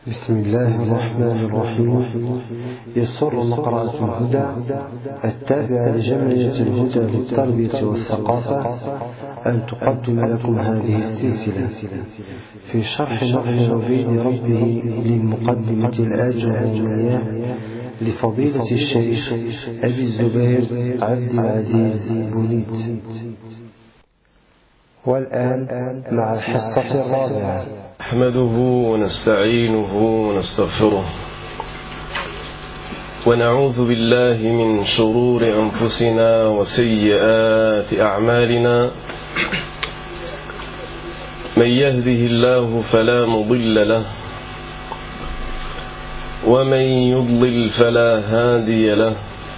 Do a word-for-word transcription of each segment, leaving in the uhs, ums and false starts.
بسم الله الرحمن الرحيم. يسر مقرأة الهدى التابعة لجمعية الهدى للتربية والثقافة أن تقدم لكم هذه السلسلة في شرح معنى وفيد ربه للمقدمة الآجرامية لفضيلة الشيخ أبي الزبير عبد العزيز بوليت. والآن مع الحصة الرابعة. نحمده ونستعينه ونستغفره ونعوذ بالله من شرور أنفسنا وسيئات أعمالنا. من يهده الله فلا مضل له ومن يضلل فلا هادي له،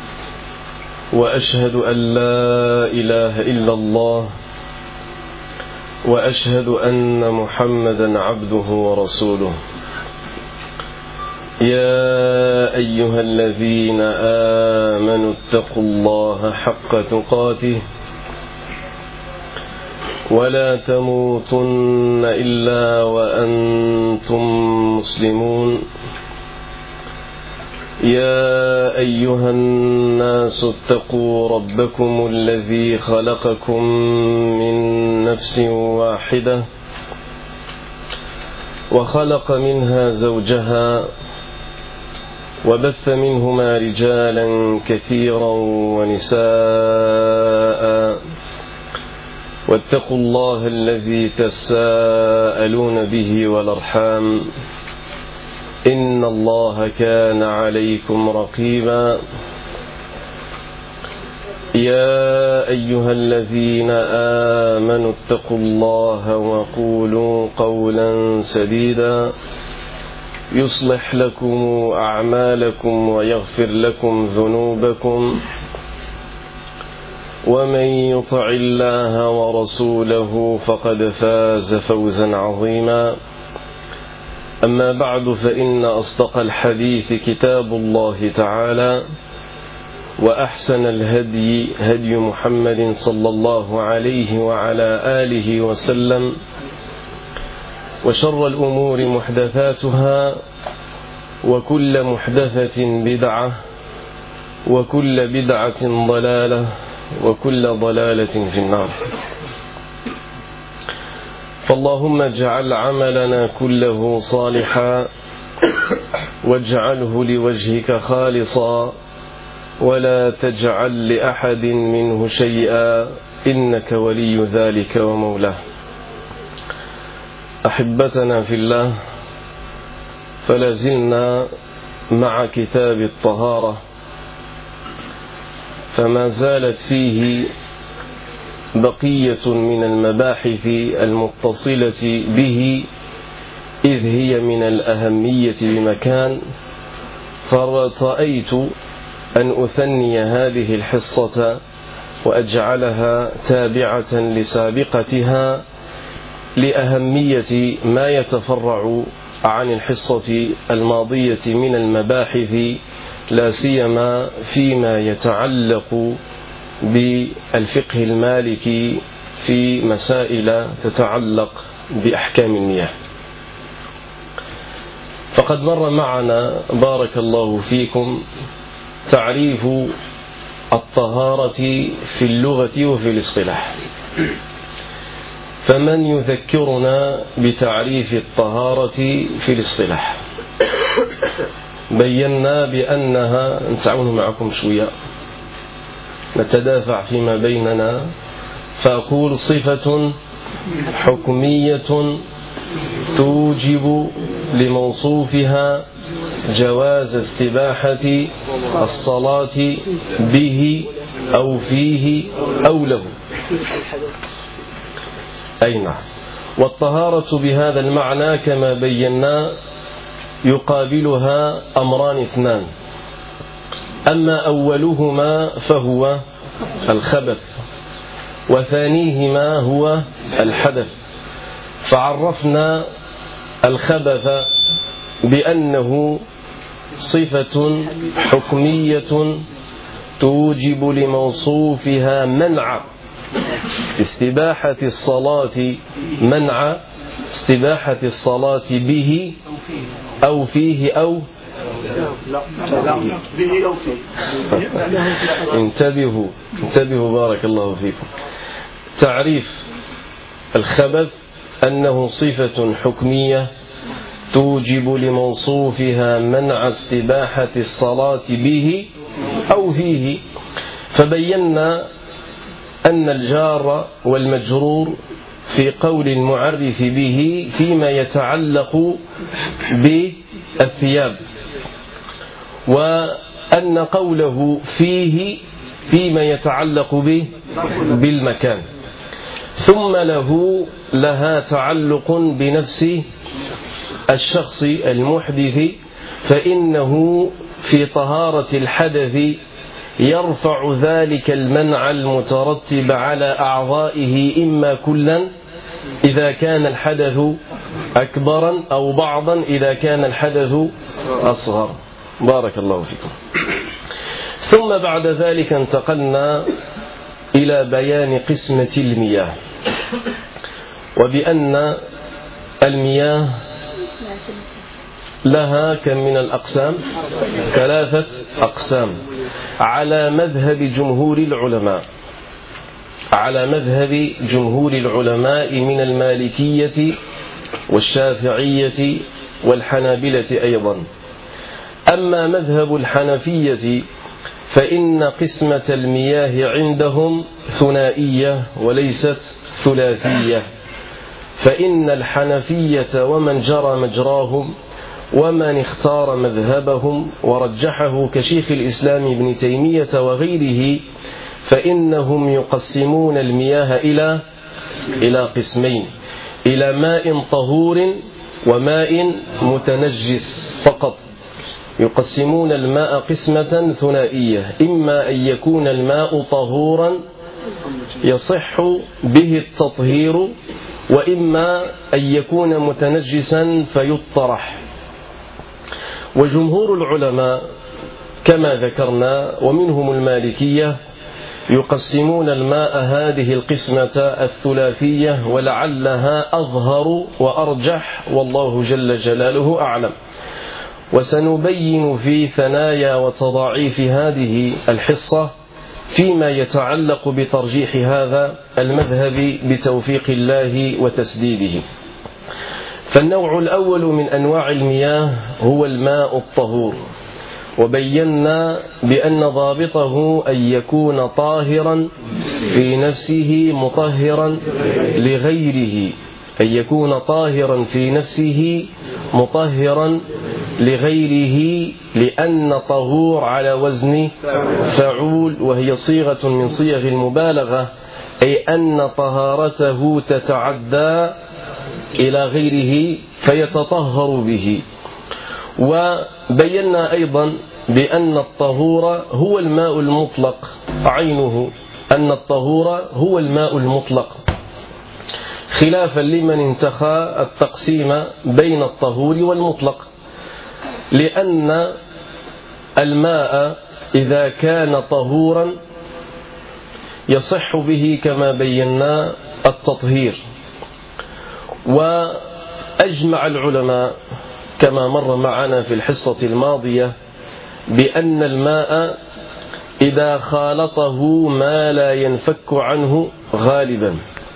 وأشهد أن لا إله إلا الله، وأشهد أن محمدا عبده ورسوله. يا أيها الذين آمنوا اتقوا الله حق تقاته ولا تموتن إلا وأنتم مسلمون. يا أيها الناس اتقوا ربكم الذي خلقكم من نفس واحدة وخلق منها زوجها وبث منهما رجالا كثيرا ونساء، واتقوا الله الذي تساءلون به والأرحام إن الله كان عليكم رقيبا. يا أيها الذين آمنوا اتقوا الله وقولوا قولا سديدا يصلح لكم أعمالكم ويغفر لكم ذنوبكم، ومن يطع الله ورسوله فقد فاز فوزا عظيما. أما بعد، فإن أصدق الحديث كتاب الله تعالى، وأحسن الهدي هدي محمد صلى الله عليه وعلى آله وسلم، وشر الأمور محدثاتها، وكل محدثة بدعة، وكل بدعة ضلالة، وكل ضلالة في النار. فاللهم اجعل عملنا كله صالحا واجعله لوجهك خالصا، ولا تجعل لأحد منه شيئا، إنك ولي ذلك ومولاه. أحبتنا في الله، فلازلنا مع كتاب الطهارة، فما زالت فيه بقية من المباحث المتصلة به، إذ هي من الأهمية بمكان، فرأيت أن أثني هذه الحصة وأجعلها تابعة لسابقتها لأهمية ما يتفرع عن الحصة الماضية من المباحث، لا سيما فيما يتعلق بالفقه المالكي في مسائل تتعلق بأحكام المياه. فقد مر معنا بارك الله فيكم تعريف الطهارة في اللغة وفي الاصطلاح، فمن يذكرنا بتعريف الطهارة في الاصطلاح؟ بينا بأنها، نتعاون معكم شوية نتدافع فيما بيننا، فأقول صفة حكمية توجب لموصوفها جواز استباحة الصلاة به أو فيه أو له. أي نعم. والطهارة بهذا المعنى كما بينا يقابلها أمران اثنان، أما أولهما فهو الخبث، وثانيهما هو الحدث. فعرفنا الخبث بأنه صفة حكمية توجب لموصوفها منع استباحة الصلاة منع استباحة الصلاة به أو فيه أو به أو فيه. انتبهوا انتبهوا بارك الله فيكم. تعريف الخبث أنه صفة حكمية توجب لموصوفها منع استباحة الصلاة به أو فيه. فبينا أن الجار والمجرور في قول المعرف به فيما يتعلق بالثياب، وأن قوله فيه فيما يتعلق به بالمكان، ثم له لها تعلق بنفس الشخص المحدث، فإنه في طهارة الحدث يرفع ذلك المنع المترتب على أعضائه إما كلا إذا كان الحدث أكبرا أو بعضا إذا كان الحدث أصغر. بارك الله فيكم. ثم بعد ذلك انتقلنا إلى بيان قسمة المياه، وبأن المياه لها كم من الأقسام؟ ثلاثة أقسام على مذهب جمهور العلماء على مذهب جمهور العلماء من المالكية والشافعية والحنابلة أيضا. أما مذهب الحنفية فإن قسمة المياه عندهم ثنائية وليست ثلاثية، فإن الحنفية ومن جرى مجراهم ومن اختار مذهبهم ورجحه كشيخ الإسلام ابن تيمية وغيره، فإنهم يقسمون المياه إلى إلى قسمين: إلى ماء طهور وماء متنجس فقط. يقسمون الماء قسمة ثنائية: إما أن يكون الماء طهورا يصح به التطهير، وإما أن يكون متنجسا فيطرح. وجمهور العلماء كما ذكرنا ومنهم المالكية يقسمون الماء هذه القسمة الثلاثية، ولعلها أظهر وأرجح والله جل جلاله أعلم. وسنبين في ثنايا وتضاعيف هذه الحصة فيما يتعلق بترجيح هذا المذهب بتوفيق الله وتسديده. فالنوع الأول من أنواع المياه هو الماء الطهور، وبينا بأن ضابطه أن يكون طاهرا في نفسه مطهرا لغيره، أن يكون طاهرا في نفسه مطهرا لغيره، لأن طهور على وزن فعول، وهي صيغة من صيغ المبالغة، أي أن طهارته تتعدى إلى غيره فيتطهر به. وبينا أيضا بأن الطهور هو الماء المطلق عينه، أن الطهور هو الماء المطلق، خلافا لمن انتخى التقسيم بين الطهور والمطلق، لأن الماء إذا كان طهورا يصح به كما بينا التطهير. وأجمع العلماء كما مر معنا في الحصة الماضية بأن الماء إذا خالطه ما لا ينفك عنه غالبا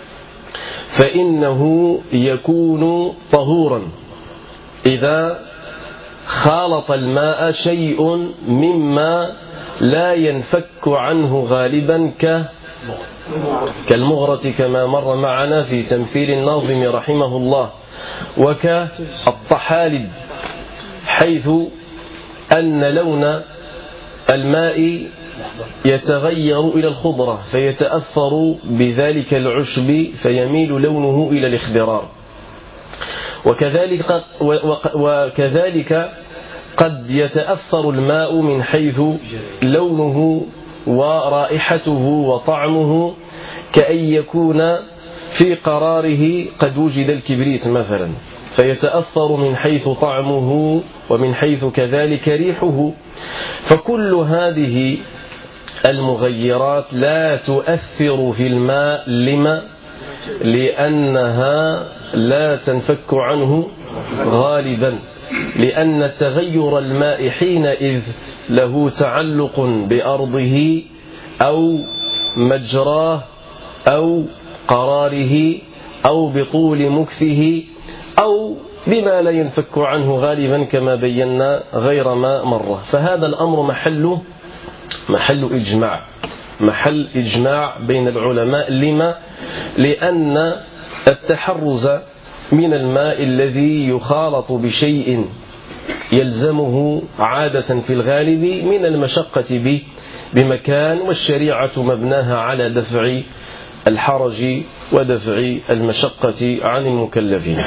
فإنه يكون طهورا. إذا خالط الماء شيء مما لا ينفك عنه غالبا ك كالمغرة كما مر معنا في تمثيل الناظم رحمه الله، وكالطحالب، حيث أن لون الماء يتغير إلى الخضرة فيتأثر بذلك العشب فيميل لونه إلى الاخضرار. وكذلك, وكذلك قد يتأثر الماء من حيث لونه ورائحته وطعمه، كأن يكون في قراره قد وجد الكبريت مثلا فيتأثر من حيث طعمه ومن حيث كذلك ريحه. فكل هذه المغيرات لا تؤثر في الماء لما لأنها لا تنفك عنه غالبا، لأن تغير الماء حينئذ له تعلق بأرضه أو مجراه أو قراره أو بطول مكثه أو بما لا ينفك عنه غالبا كما بينا غير ما مرة. فهذا الأمر محل محل إجماع محل إجماع بين العلماء. لما؟ لأن التحرز من الماء الذي يخالط بشيء يلزمه عادة في الغالب من المشقة بمكان، والشريعة مبناها على دفع الحرج ودفع المشقة عن المكلفين.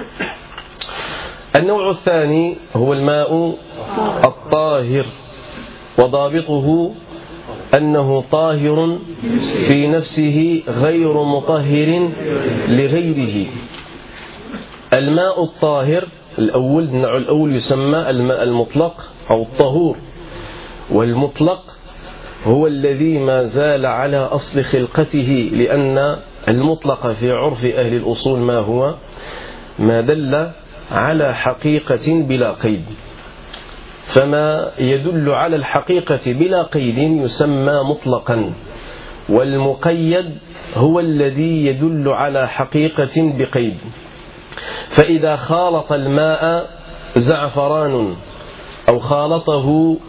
النوع الثاني هو الماء الطاهر، وضابطه أنه طاهر في نفسه غير مطهر لغيره. الماء الطاهر الأول، النوع الأول يسمى الماء المطلق أو الطهور، والمطلق هو الذي ما زال على أصل خلقته، لأن المطلق في عرف أهل الأصول ما هو؟ ما دل على حقيقة بلا قيد، فما يدل على الحقيقة بلا قيد يسمى مطلقا، والمقيد هو الذي يدل على حقيقة بقيد. فإذا خالط الماء زعفران أو خالطه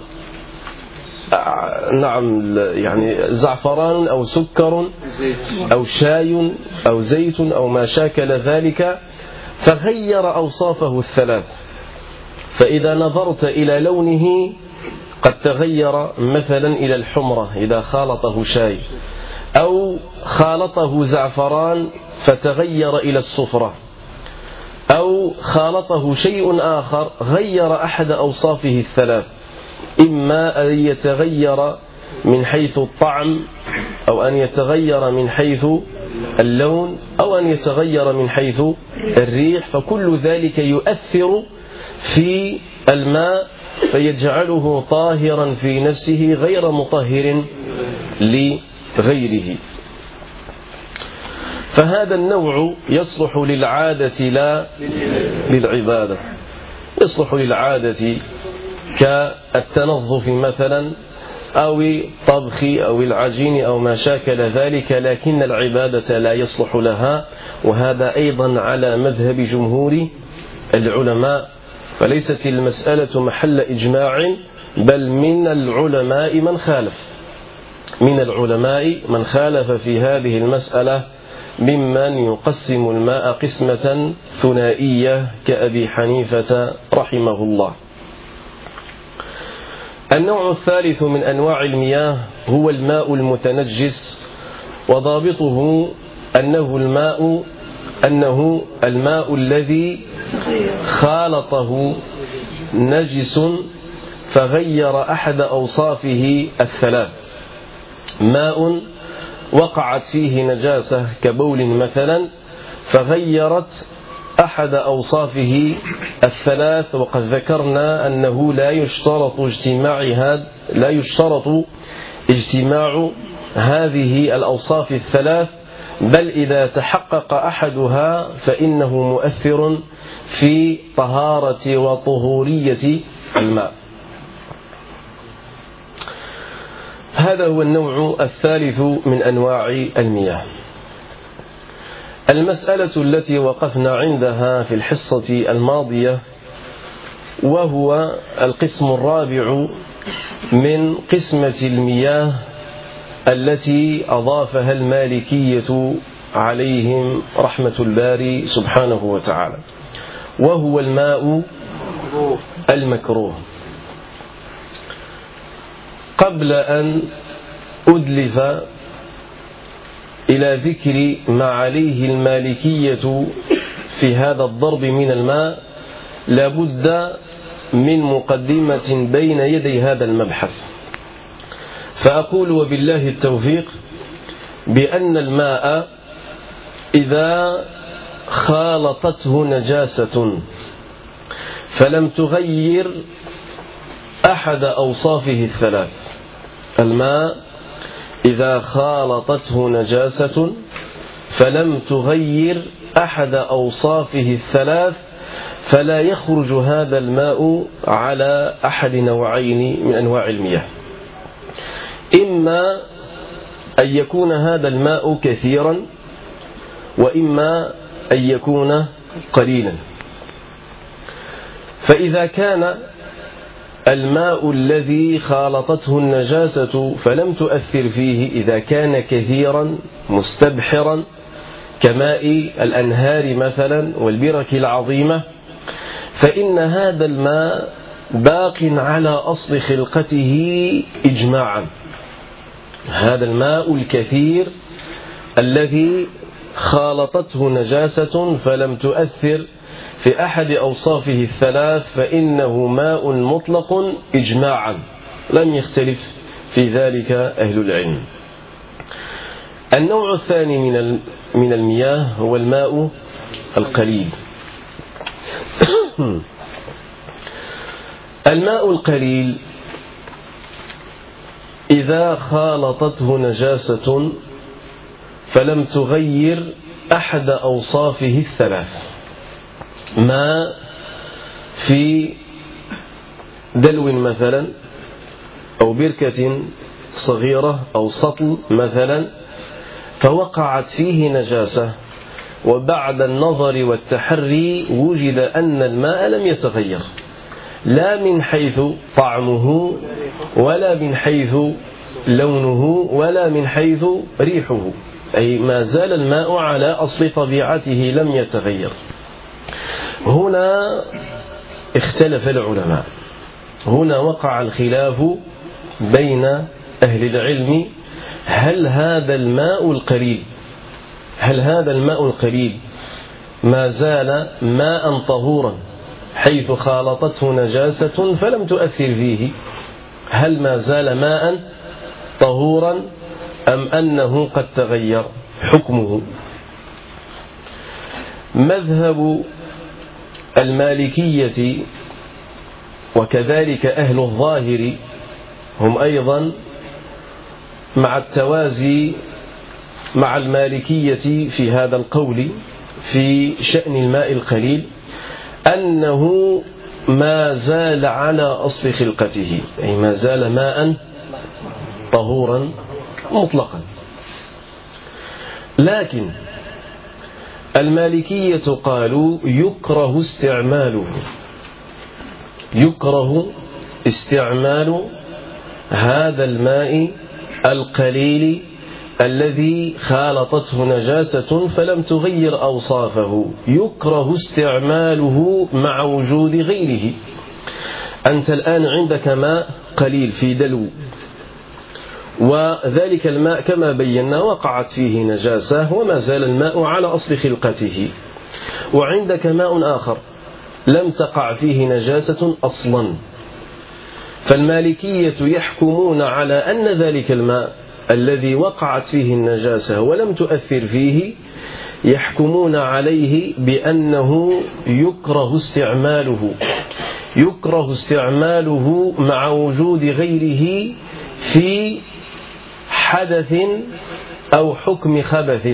نعم يعني زعفران أو سكر أو شاي أو زيت أو ما شاكل ذلك فغير أوصافه الثلاث، فإذا نظرت إلى لونه قد تغير مثلا إلى الحمرة إذا خالطه شاي، أو خالطه زعفران فتغير إلى الصفرة، أو خالطه شيء آخر غير أحد أوصافه الثلاث، إما أن يتغير من حيث الطعم أو أن يتغير من حيث اللون أو أن يتغير من حيث الريح، فكل ذلك يؤثر في الماء فيجعله طاهرا في نفسه غير مطهر لغيره. فهذا النوع يصلح للعادة لا للعبادة، يصلح للعادة كالتنظف مثلا أو الطبخ أو العجين أو ما شاكل ذلك، لكن العبادة لا يصلح لها، وهذا أيضا على مذهب جمهور العلماء. فليست المسألة محل إجماع، بل من العلماء من خالف من العلماء من خالف في هذه المسألة، ممن يقسم الماء قسمة ثنائية كأبي حنيفة رحمه الله. النوع الثالث من أنواع المياه هو الماء المتنجس، وضابطه أنه الماء أنه الماء الذي خالطه نجس فغير أحد أوصافه الثلاث. ماء وقعت فيه نجاسة كبول مثلا فغيرت أحد أوصافه الثلاث، وقد ذكرنا أنه لا يشترط اجتماعها لا يشترط اجتماع هذه الأوصاف الثلاث، بل إذا تحقق أحدها فإنه مؤثر في طهارة وطهورية الماء. هذا هو النوع الثالث من أنواع المياه. المسألة التي وقفنا عندها في الحصة الماضية وهو القسم الرابع من قسمة المياه التي أضافها المالكية عليهم رحمة الباري سبحانه وتعالى، وهو الماء المكروه. قبل أن أدلف إلى ذكر ما عليه المالكية في هذا الضرب من الماء، لابد من مقدمة بين يدي هذا المبحث، فأقول وبالله التوفيق بأن الماء إذا خالطته نجاسة فلم تغير أحد أوصافه الثلاث، الماء إذا خالطته نجاسة فلم تغير أحد أوصافه الثلاث فلا يخرج هذا الماء على أحد نوعين من أنواع المياه. إما أن يكون هذا الماء كثيرا، وإما أن يكون قليلا. فإذا كان الماء الذي خالطته النجاسة فلم تؤثر فيه، إذا كان كثيرا مستبحرا كماء الأنهار مثلا والبرك العظيمة، فإن هذا الماء باق على أصل خلقته إجماعا. هذا الماء الكثير الذي خالطته نجاسة فلم تؤثر في أحد أوصافه الثلاث فإنه ماء مطلق إجماعا، لم يختلف في ذلك أهل العلم. النوع الثاني من من المياه هو الماء القليل. الماء القليل إذا خالطته نجاسة فلم تغير أحد أوصافه الثلاث، ماء في دلو مثلا أو بركة صغيرة أو سطل مثلا فوقعت فيه نجاسة، وبعد النظر والتحري وجد أن الماء لم يتغير، لا من حيث طعمه ولا من حيث لونه ولا من حيث ريحه، أي ما زال الماء على أصل طبيعته لم يتغير. هنا اختلف العلماء، هنا وقع الخلاف بين أهل العلم، هل هذا الماء القليل هل هذا الماء القليل ما زال ماء طهورا حيث خالطته نجاسة فلم تؤثر فيه، هل ما زال ماء طهورا أم أنه قد تغير حكمه؟ مذهب المالكية وكذلك أهل الظاهر هم أيضا مع التوازي مع المالكية في هذا القول في شأن الماء القليل، أنه ما زال على أصل خلقته، أي ما زال ماء طهورا مطلقا. لكن المالكية قالوا يكره استعماله يكره استعمال هذا الماء القليل الذي خالطته نجاسة فلم تغير أوصافه، يكره استعماله مع وجود غيره. أنت الآن عندك ماء قليل في دلو، وذلك الماء كما بينا وقعت فيه نجاسة وما زال الماء على أصل خلقته، وعندك ماء آخر لم تقع فيه نجاسة أصلا، فالمالكية يحكمون على أن ذلك الماء الذي وقعت فيه النجاسة ولم تؤثر فيه يحكمون عليه بأنه يكره استعماله يكره استعماله مع وجود غيره في حدث أو حكم خبث.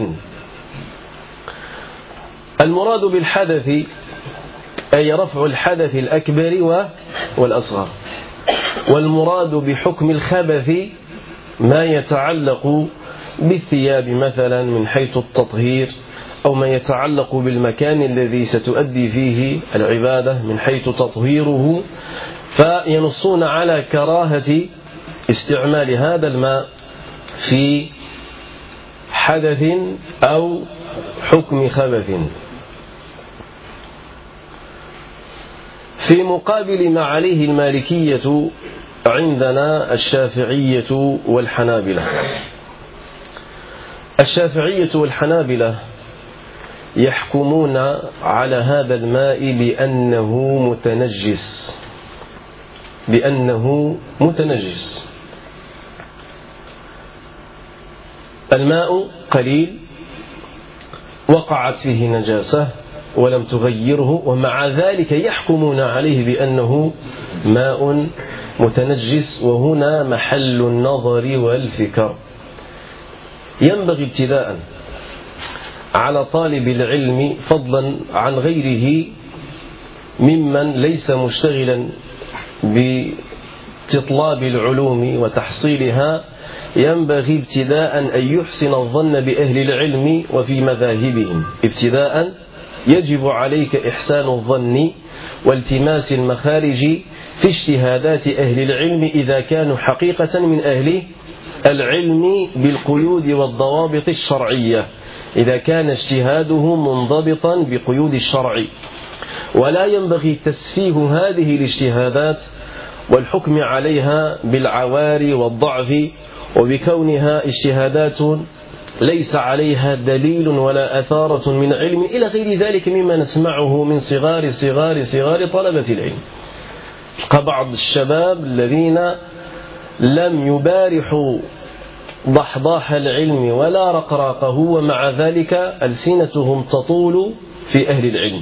المراد بالحدث أي رفع الحدث الأكبر والأصغر، والمراد بحكم الخبث ما يتعلق بالثياب مثلا من حيث التطهير، أو ما يتعلق بالمكان الذي ستؤدي فيه العبادة من حيث تطهيره، فينصون على كراهة استعمال هذا الماء في حدث أو حكم خبث. في مقابل ما عليه المالكية عندنا الشافعية والحنابلة. الشافعية والحنابلة يحكمون على هذا الماء بأنه متنجس بأنه متنجس الماء قليل وقعت فيه نجاسة ولم تغيره، ومع ذلك يحكمون عليه بأنه ماء متنجس. وهنا محل النظر والفكر. ينبغي ابتداء على طالب العلم فضلا عن غيره ممن ليس مشتغلا باستطلاب العلوم وتحصيلها، ينبغي ابتداء أن يحسن الظن بأهل العلم وفي مذاهبهم. ابتداء يجب عليك إحسان الظن والتماس المخارج في اجتهادات أهل العلم إذا كانوا حقيقة من أهل العلم بالقيود والضوابط الشرعية، إذا كان اجتهاده منضبطا بقيود الشرع. ولا ينبغي تسفيه هذه الاجتهادات والحكم عليها بالعوار والضعف وبكونها اجتهادات ليس عليها دليل ولا أثارة من علم إلى غير ذلك مما نسمعه من صغار صغار صغار طلبة العلم. بعض الشباب الذين لم يبارحوا ضحضاح العلم ولا رقراقه ومع ذلك ألسنتهم تطول في أهل العلم،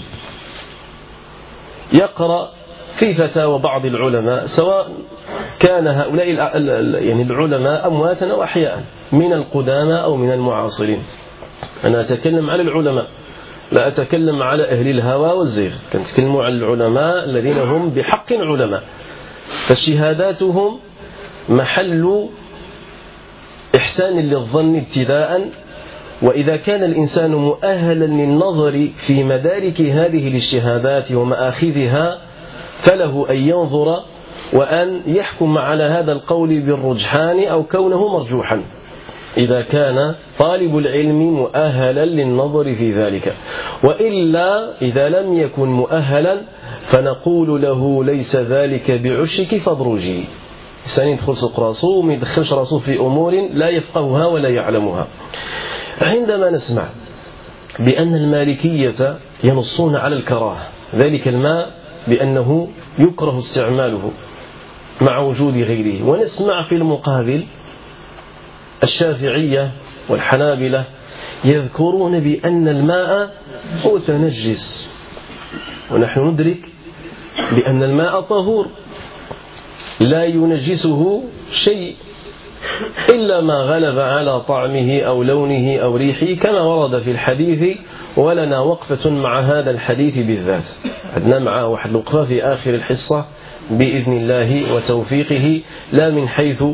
يقرأ في فتاوى بعض العلماء سواء كان هؤلاء يعني العلماء أمواتا أو أحياء من القدامى أو من المعاصرين. أنا أتكلم على العلماء، لا أتكلم على أهل الهوى والزيغ، كنتكلم على العلماء الذين هم بحق علماء، فشهاداتهم محل إحسان للظن ابتداء. وإذا كان الإنسان مؤهلا للنظر في مدارك هذه الاجتهادات ومآخذها فله أن ينظر وأن يحكم على هذا القول بالرجحان أو كونه مرجوحا، إذا كان طالب العلم مؤهلا للنظر في ذلك. وإلا إذا لم يكن مؤهلا فنقول له ليس ذلك بعشك فاضرجي. الإنسان يدخل سوق راسه وما يدخلش راسه في أمور لا يفقهها ولا يعلمها. عندما نسمع بأن المالكية ينصون على الكراهة ذلك الماء بأنه يكره استعماله مع وجود غيره، ونسمع في المقابل الشافعية والحنابلة يذكرون بأن الماء متنجس، ونحن ندرك بأن الماء طهور لا ينجسه شيء إلا ما غلب على طعمه أو لونه أو ريحه كما ورد في الحديث. ولنا وقفة مع هذا الحديث بالذات، عندنا معه واحد الوقفة في آخر الحصة بإذن الله وتوفيقه، لا من حيث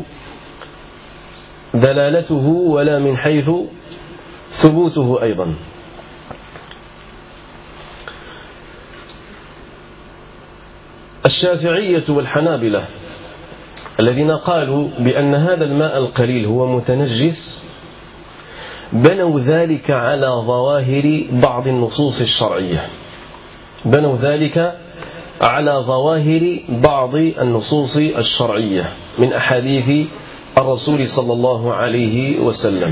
دلالته ولا من حيث ثبوته أيضا. الشافعية والحنابلة الذين قالوا بأن هذا الماء القليل هو متنجس بنوا ذلك على ظواهر بعض النصوص الشرعية، بنوا ذلك على ظواهر بعض النصوص الشرعية من أحاديث الرسول صلى الله عليه وسلم.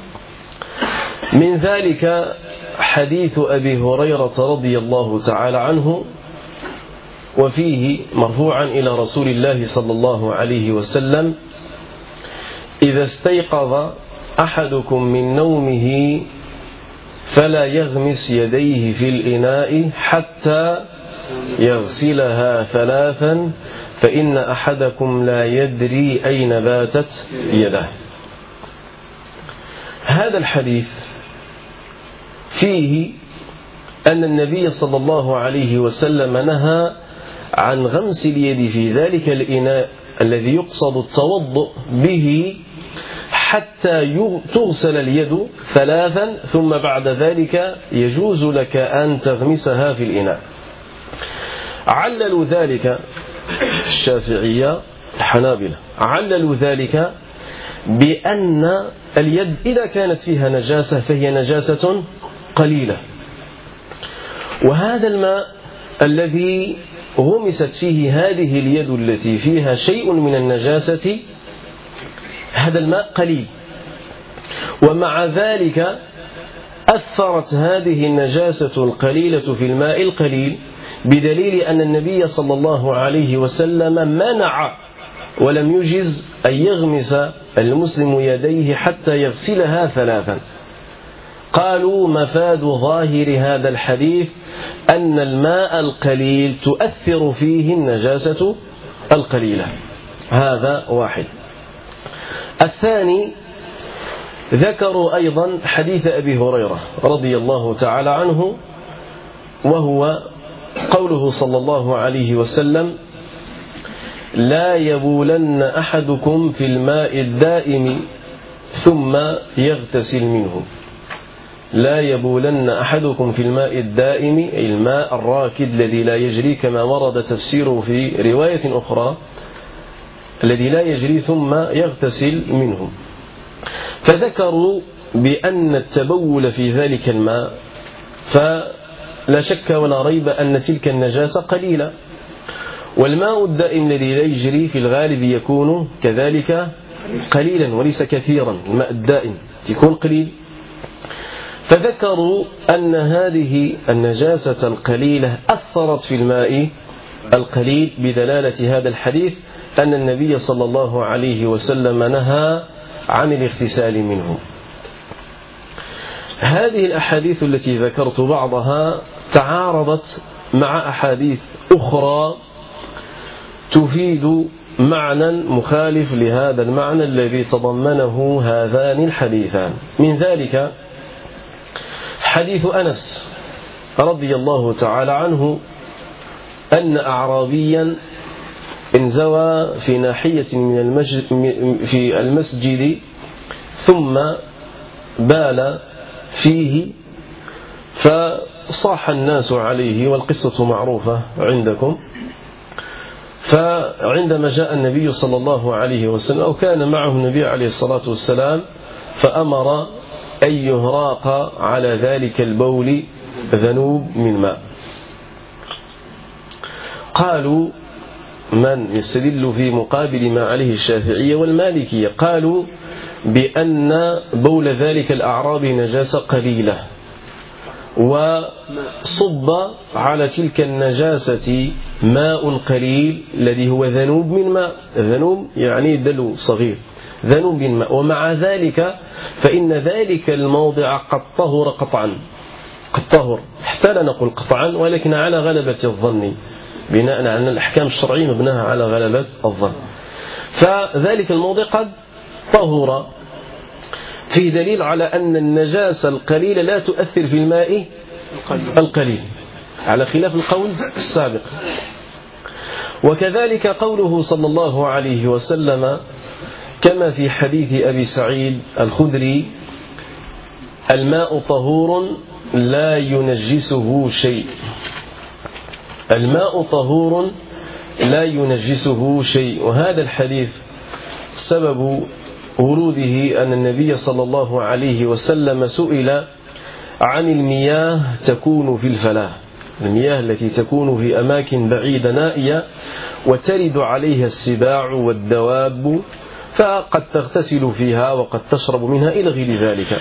من ذلك حديث أبي هريرة رضي الله تعالى عنه، وفيه مرفوعا إلى رسول الله صلى الله عليه وسلم: إذا استيقظ أحدكم من نومه فلا يغمس يديه في الإناء حتى يغسلها ثلاثا فإن أحدكم لا يدري أين باتت يده. هذا الحديث فيه أن النبي صلى الله عليه وسلم نهى عن غمس اليد في ذلك الإناء الذي يقصد التوضؤ به حتى تغسل اليد ثلاثا ثم بعد ذلك يجوز لك أن تغمسها في الإناء. عللوا ذلك الشافعية الحنابلة عللوا ذلك بأن اليد إذا كانت فيها نجاسة فهي نجاسة قليلة، وهذا الماء الذي غمست فيه هذه اليد التي فيها شيء من النجاسة هذا الماء قليل، ومع ذلك أثرت هذه النجاسة القليلة في الماء القليل بدليل أن النبي صلى الله عليه وسلم منع ولم يجز أن يغمس المسلم يديه حتى يغسلها ثلاثا. قالوا مفاد ظاهر هذا الحديث أن الماء القليل تؤثر فيه النجاسة القليلة. هذا واحد. الثاني ذكروا أيضا حديث أبي هريرة رضي الله تعالى عنه، وهو قوله صلى الله عليه وسلم: لا يبولن أحدكم في الماء الدائم ثم يغتسل منه. لا يبولن أحدكم في الماء الدائم، أي الماء الراكد الذي لا يجري، كما ورد تفسيره في رواية أخرى الذي لا يجري ثم يغتسل منه. فذكروا بأن التبول في ذلك الماء فلا شك ولا ريب أن تلك النجاسة قليلة، والماء الدائم الذي لا يجري في الغالب يكون كذلك قليلا وليس كثيرا. الماء الدائم يكون قليل. فذكروا أن هذه النجاسة القليلة أثرت في الماء القليل بدلالة هذا الحديث أن النبي صلى الله عليه وسلم نهى عن الاغتسال منه. هذه الأحاديث التي ذكرت بعضها تعارضت مع أحاديث أخرى تفيد معنى مخالف لهذا المعنى الذي تضمنه هذان الحديثان. من ذلك حديث أنس رضي الله تعالى عنه أن أعرابيا انزوى في ناحية من المسجد في المسجد ثم بال فيه، فصاح الناس عليه، والقصة معروفة عندكم. فعندما جاء النبي صلى الله عليه وسلم أو كان معه النبي عليه الصلاة والسلام فأمر أن يهراق على ذلك البول ذنوب من ماء. قالوا من يستدل في مقابل ما عليه الشافعية والمالكية؟ قالوا بأن بول ذلك الأعرابي نجاسة قليلة، وصب على تلك النجاسة ماء قليل الذي هو ذنوب من ماء. ذنوب يعني دلو صغير، ذنوب من ماء. ومع ذلك فإن ذلك الموضع قد طهر قطعا، قد طهر حتى لا نقول قطعا، ولكن على غلبة الظن، بناء على الأحكام الشرعية مبناها على غلبة الظن. فذلك الموضع قد طهر، فيه دليل على أن النجاسة القليلة لا تؤثر في الماء القليل، على خلاف القول السابق. وكذلك قوله صلى الله عليه وسلم كما في حديث أبي سعيد الخدري: الماء طهور لا ينجسه شيء. الماء طهور لا ينجسه شيء. وهذا الحديث سبب وروده أن النبي صلى الله عليه وسلم سئل عن المياه تكون في الفلاة، المياه التي تكون في أماكن بعيدة نائية وترد عليها السباع والدواب، فقد تغتسل فيها وقد تشرب منها إلى غير ذلك.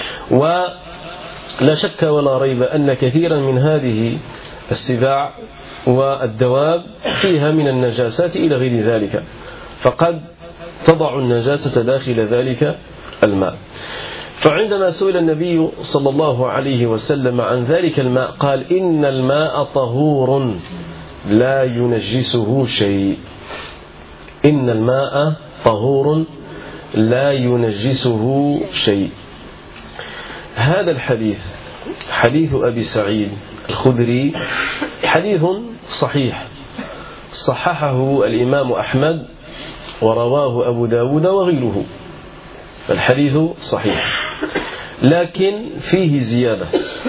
ولا شك ولا ريب أن كثيرا من هذه السباع والدواب فيها من النجاسات إلى غير ذلك، فقد تضع النجاسة داخل ذلك الماء. فعندما سئل النبي صلى الله عليه وسلم عن ذلك الماء قال: إن الماء طهور لا ينجسه شيء. إن الماء طهور لا ينجسه شيء. هذا الحديث حديث أبي سعيد الخدري حديث صحيح، صححه الإمام أحمد ورواه أبو داود وغيره، فالحديث صحيح، لكن فيه زيادة،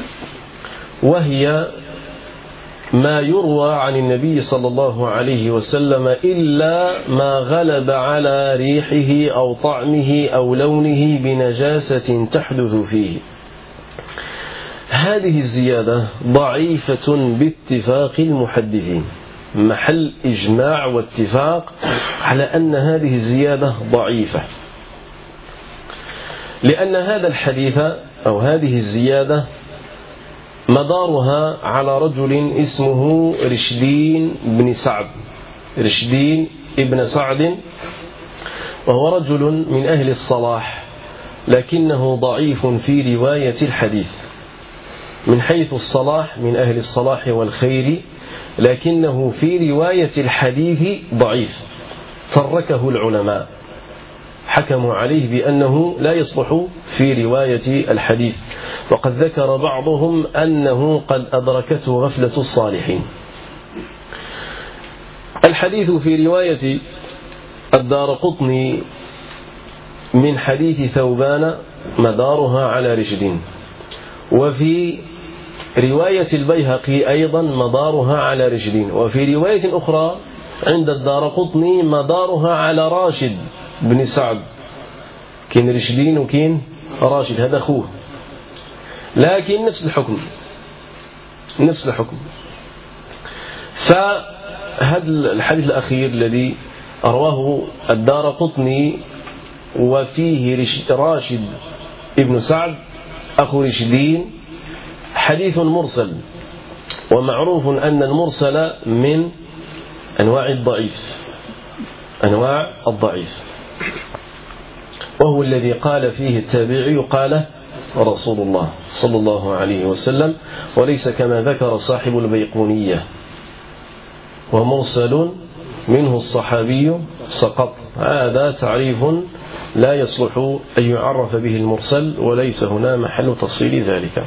وهي ما يروى عن النبي صلى الله عليه وسلم إلا ما غلب على ريحه أو طعمه أو لونه بنجاسة تحدث فيه. هذه الزيادة ضعيفة باتفاق المحدثين، محل إجماع واتفاق على أن هذه الزيادة ضعيفة، لأن هذا الحديث أو هذه الزيادة مدارها على رجل اسمه رشدين بن سعد، رشدين ابن سعد، وهو رجل من أهل الصلاح، لكنه ضعيف في رواية الحديث من حيث الصلاح، من أهل الصلاح والخير، لكنه في رواية الحديث ضعيف، تركه العلماء حكموا عليه بأنه لا يصلح في رواية الحديث، وقد ذكر بعضهم أنه قد أدركته غفلة الصالحين. الحديث في رواية الدارقطني من حديث ثوبان مدارها على رشدين، وفي رواية البيهقي أيضا مدارها على رشدين، وفي رواية أخرى عند الدارقطني مدارها على راشد بن سعد، كين رشدين وكين راشد هذا أخوه، لكن نفس الحكم نفس الحكم. فهذا الحديث الأخير الذي رواه الدارقطني وفيه راشد ابن سعد أخو رشدين حديث مرسل، ومعروف أن المرسل من أنواع الضعيف أنواع الضعيف وهو الذي قال فيه التابعي قال رسول الله صلى الله عليه وسلم، وليس كما ذكر صاحب البيقونية ومرسل منه الصحابي سقط. هذا تعريف لا يصلح أن يعرف به المرسل، وليس هنا محل تفصيل ذلك.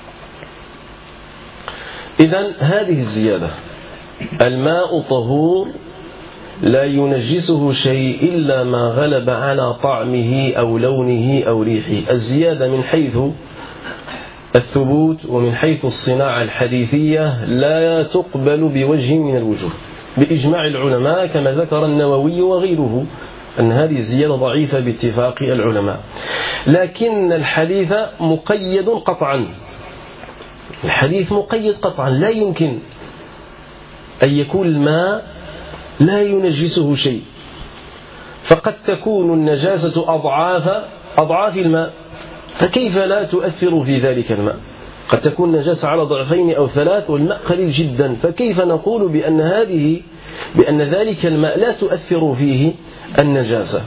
إذن هذه الزيادة الماء طهور لا ينجسه شيء إلا ما غلب على طعمه أو لونه أو ريحه، الزيادة من حيث الثبوت ومن حيث الصناعة الحديثية لا تقبل بوجه من الوجوه بإجماع العلماء، كما ذكر النووي وغيره أن هذه الزيادة ضعيفة باتفاق العلماء. لكن الحديث مقيد قطعا، الحديث مقيد قطعا، لا يمكن أن يكون الماء لا ينجسه شيء، فقد تكون النجاسة أضعاف أضعاف الماء، فكيف لا تؤثر في ذلك الماء؟ قد تكون النجاسة على ضعفين أو ثلاث والماء قليل جدا، فكيف نقول بأن هذه بأن ذلك الماء لا تؤثر فيه النجاسة؟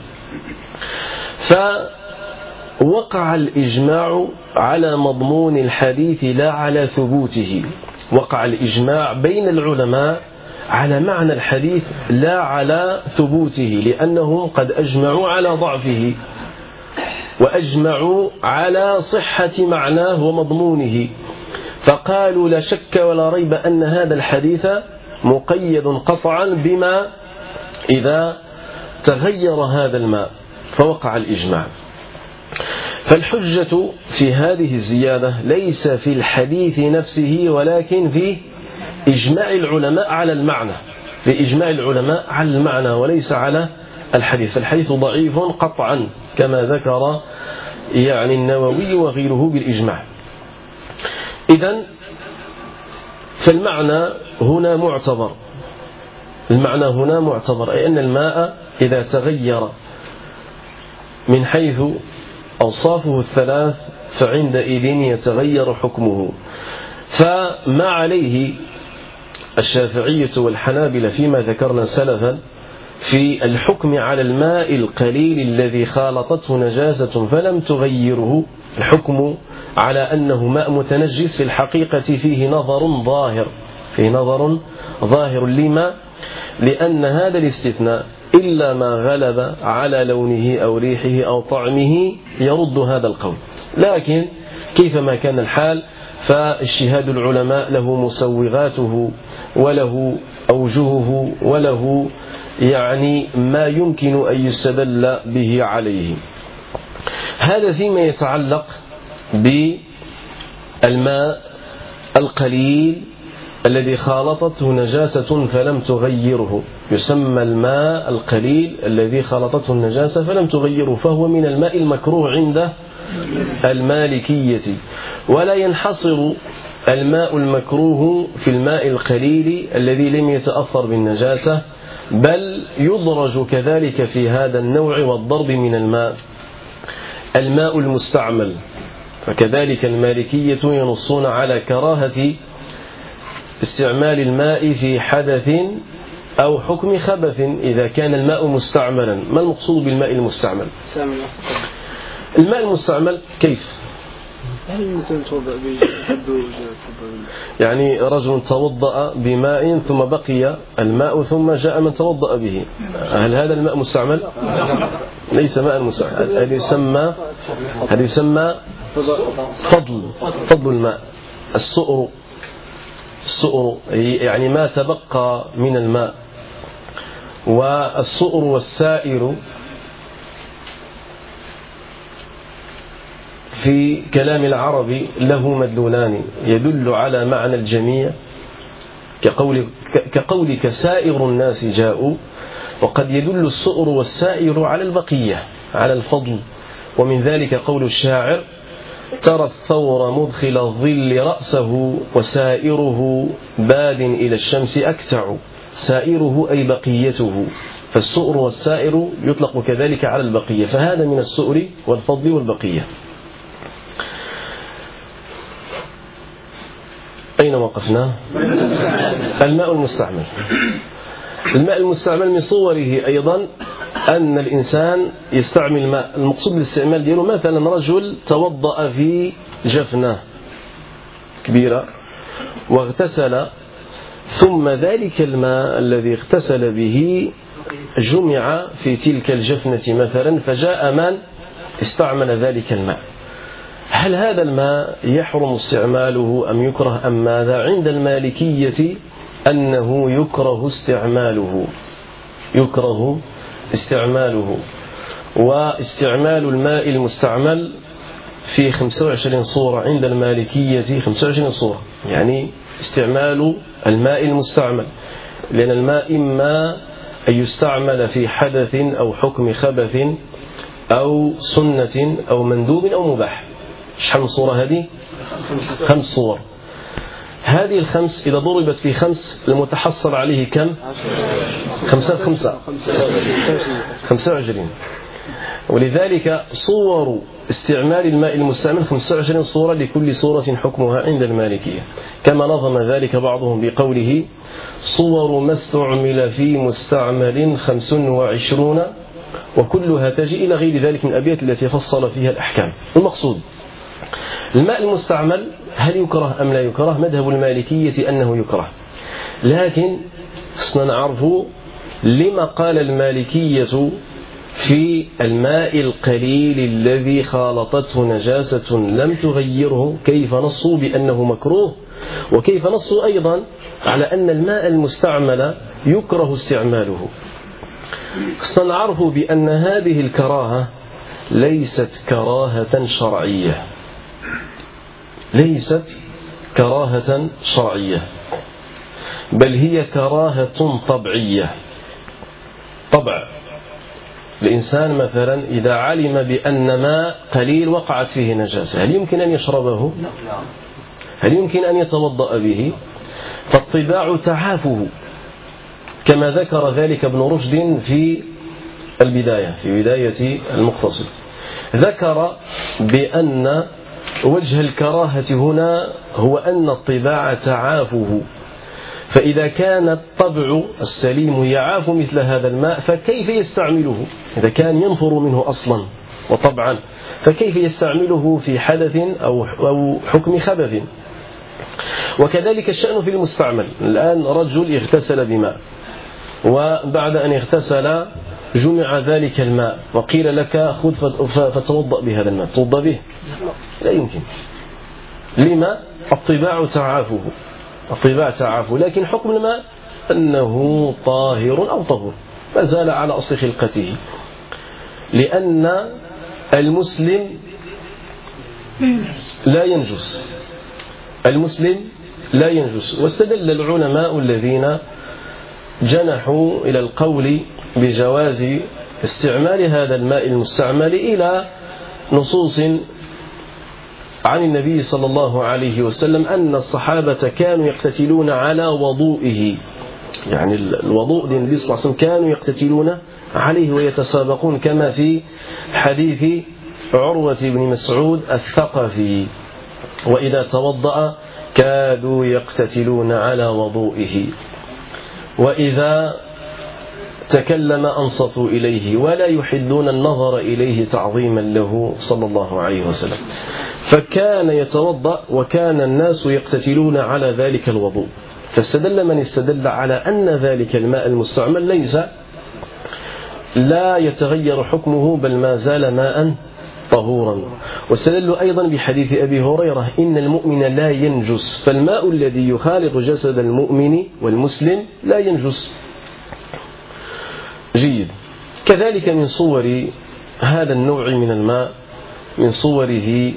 فوقع الإجماع على مضمون الحديث لا على ثبوته، وقع الإجماع بين العلماء على معنى الحديث لا على ثبوته، لأنهم قد أجمعوا على ضعفه وأجمعوا على صحة معناه ومضمونه، فقالوا لا شك ولا ريب أن هذا الحديث مقيد قطعا بما إذا تغير هذا الماء، فوقع الإجماع. فالحجة في هذه الزيادة ليس في الحديث نفسه، ولكن في إجماع العلماء على المعنى، بإجماع العلماء على المعنى وليس على الحديث. فالحديث ضعيف قطعا كما ذكر يعني النووي وغيره بالإجماع. إذن فالمعنى هنا معتبر، المعنى هنا معتبر، أي أن الماء إذا تغير من حيث أوصافه الثلاث فعندئذ يتغير حكمه. فما عليه الشافعية والحنابلة فيما ذكرنا سلفا في الحكم على الماء القليل الذي خالطته نجاسة فلم تغيره، الحكم على أنه ماء متنجس في الحقيقة فيه نظر ظاهر فيه نظر ظاهر لما؟ لأن هذا الاستثناء إلا ما غلب على لونه أو ريحه أو طعمه يرد هذا القول. لكن كيفما كان الحال فاجتهاد العلماء له مسوغاته وله أوجهه وله يعني ما يمكن أن يستدل به عليه. هذا فيما يتعلق بالماء القليل الذي خالطته نجاسة فلم تغيره، يسمى الماء القليل الذي خالطته النجاسة فلم تغيره، فهو من الماء المكروه عند المالكية. ولا ينحصر الماء المكروه في الماء القليل الذي لم يتأثر بالنجاسة، بل يدرج كذلك في هذا النوع والضرب من الماء الماء المستعمل. فكذلك المالكية ينصون على كراهة استعمال الماء في حدث أو حكم خبث إذا كان الماء مستعملا. ما المقصود بالماء المستعمل؟ الماء المستعمل كيف؟ يعني رجل توضأ بماء ثم بقي الماء ثم جاء من توضأ به، هل هذا الماء مستعمل؟ ليس ماء مستعمل، هذا يسمى هذا يسمى فضل فضل الماء. السؤر السؤر يعني ما تبقى من الماء. والسؤر والسائر في كلام العرب له مدلولان يدل على معنى الجميع، كقول كقولك سائر الناس جاءوا، وقد يدل السؤر والسائر على البقية على الفضل. ومن ذلك قول الشاعر: ترى الثور مدخل الظل رأسه وسائره باد إلى الشمس أكتع. سائره أي بقيته، فالسؤر والسائر يطلق كذلك على البقية، فهذا من السؤر والفضل والبقية. أين وقفنا؟ الماء المستعمل. الماء المستعمل من صوره أيضا أن الإنسان يستعمل الماء. المقصود بالاستعمال دياله مثلا رجل توضأ في جفنة كبيرة واغتسل، ثم ذلك الماء الذي اغتسل به جمع في تلك الجفنة مثلا، فجاء من استعمل ذلك الماء. هل هذا الماء يحرم استعماله أم يكره أم ماذا؟ عند المالكية أنه يكره استعماله يكره استعماله واستعمال الماء المستعمل في خمسة وعشرين صورة عند المالكية، خمسة وعشرين صورة يعني استعمال الماء المستعمل، لأن الماء إما أن يستعمل في حدث أو حكم خبث أو سنة أو مندوب أو مباح. شحال من صورة هذه؟ خمس صور. هذه الخمس إذا ضربت في خمس المتحصل عليه كم؟ خمسة خمسة خمسة وعشرين. ولذلك صور استعمال الماء المستعمل خمسة وعشرين صورة، لكل صورة حكمها عند المالكية، كما نظم ذلك بعضهم بقوله: صور ما استعمل في مستعمل خمس وعشرون وكلها تجي إلى غير ذلك من الأبيات التي فصل فيها الأحكام. المقصود الماء المستعمل هل يكره أم لا يكره؟ مذهب المالكية أنه يكره، لكن خصنا نعرف لما قال المالكية في الماء القليل الذي خالطته نجاسة لم تغيره، كيف نصوا بأنه مكروه، وكيف نصوا أيضا على أن الماء المستعمل يكره استعماله. خصنا نعرف بأن هذه الكراهة ليست كراهة شرعية، ليست كراهة شرعية، بل هي كراهة طبيعية. طبع الإنسان مثلا إذا علم بأن ماء قليل وقعت فيه نجاسة، هل يمكن أن يشربه؟ هل يمكن أن يتوضأ به؟ فالطباع تعافه، كما ذكر ذلك ابن رشد في البداية في بداية المختصر، ذكر بأن وجه الكراهة هنا هو أن الطباع تعافه، فإذا كان الطبع السليم يعاف مثل هذا الماء فكيف يستعمله؟ إذا كان ينفر منه أصلا وطبعا فكيف يستعمله في حدث أو حكم خبث؟ وكذلك الشأن في المستعمل. الآن رجل اغتسل بماء، وبعد أن اغتسل جمع ذلك الماء وقيل لك خذ فتوضأ بهذا الماء، توضأ به؟ لا يمكن. لما؟ الطباع تعافه، الطباع تعافه، لكن حكم الماء أنه طاهر أو طهور، ما زال على أصل خلقته، لأن المسلم لا ينجس، المسلم لا ينجس. واستدل العلماء الذين جنحوا إلى القول بجواز استعمال هذا الماء المستعمل إلى نصوص عن النبي صلى الله عليه وسلم أن الصحابة كانوا يقتتلون على وضوئه، يعني الوضوء للنبي صلى الله عليه وسلم كانوا يقتتلون عليه ويتسابقون، كما في حديث عروة بن مسعود الثقفي: وإذا توضأ كادوا يقتتلون على وضوئه، وإذا تكلم أنصتوا إليه ولا يحدون النظر إليه تعظيما له صلى الله عليه وسلم. فكان يتوضأ وكان الناس يقتتلون على ذلك الوضوء. فاستدل من استدل على أن ذلك الماء المستعمل ليس لا يتغير حكمه بل ما زال ماء طهورا. واستدلوا أيضا بحديث أبي هريرة إن المؤمن لا ينجس، فالماء الذي يخالط جسد المؤمن والمسلم لا ينجس. جيد. كذلك من صور هذا النوع من الماء، من صوره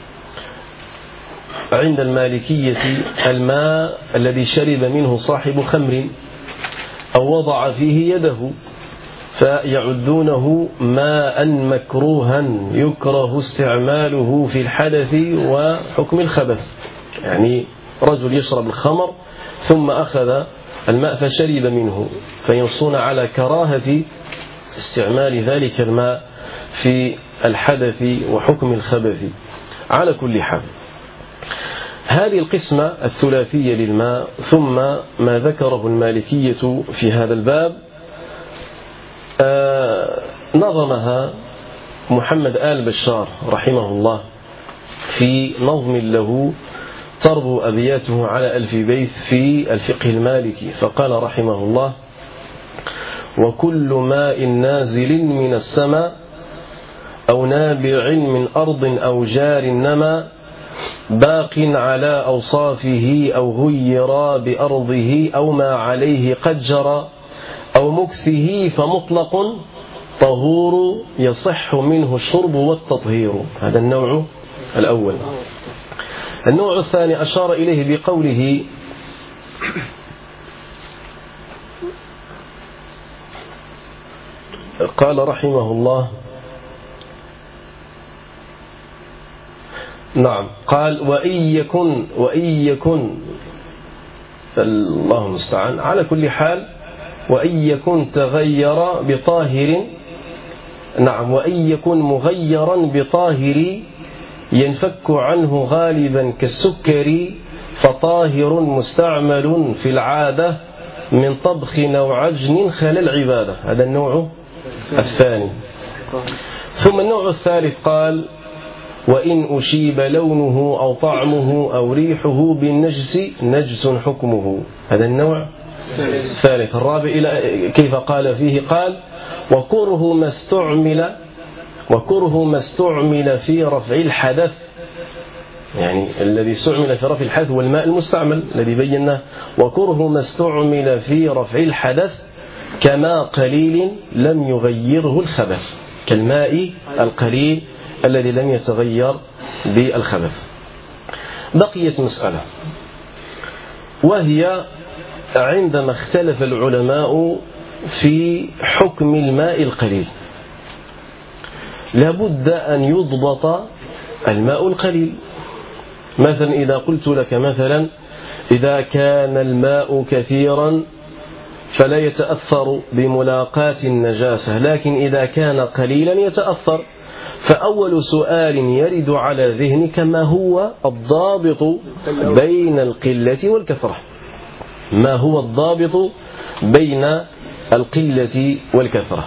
عند المالكية الماء الذي شرب منه صاحب خمر أو وضع فيه يده، فيعدونه ماء مكروها يكره استعماله في الحدث وحكم الخبث. يعني رجل يشرب الخمر ثم أخذ الماء فشرب منه، فينصون على كراهة استعمال ذلك الماء في الحدث وحكم الخبث. على كل حال هذه القسمة الثلاثية للماء ثم ما ذكره المالكية في هذا الباب آه نظمها محمد آل بشار رحمه الله في نظم له تربو أبياته على ألف بيت في الفقه المالكي. فقال رحمه الله: وكل ماء نازل من السماء أو نابع من أرض أو جار نما باق على أوصافه أو غير بأرضه أو ما عليه قد جرى أو مكثه فمطلق طهور يصح منه الشرب والتطهير. هذا النوع الأول. النوع الثاني أشار إليه بقوله: قال رحمه الله نعم قال وإن يكن وإن يكن الله المستعان. على كل حال وإن يكن تغير بطاهر نعم وإن يكن مغيرا بطاهر ينفك عنه غالبا كالسكر فطاهر مستعمل في العادة من طبخ أو عجن خلى العبادة. هذا النوع الثاني. ثم النوع الثالث قال: وإن أشيب لونه أو طعمه أو ريحه بالنجس نجس حكمه. هذا النوع الثالث. الرابع إلى كيف قال فيه؟ قال: وكره ما استعمل وكره ما استعمل في رفع الحدث. يعني الذي استعمل في رفع الحدث هو الماء المستعمل الذي بيناه. وكره ما استعمل في رفع الحدث كما قليل لم يغيره الخبث، كالماء القليل الذي لم يتغير بالخبث. بقيت مسألة، وهي عندما اختلف العلماء في حكم الماء القليل لابد أن يضبط الماء القليل. مثلا إذا قلت لك مثلا إذا كان الماء كثيرا فلا يتأثر بملاقاة النجاسة، لكن إذا كان قليلا يتأثر. فأول سؤال يرد على ذهنك: ما هو الضابط بين القلة والكثرة؟ ما هو الضابط بين القلة والكثرة؟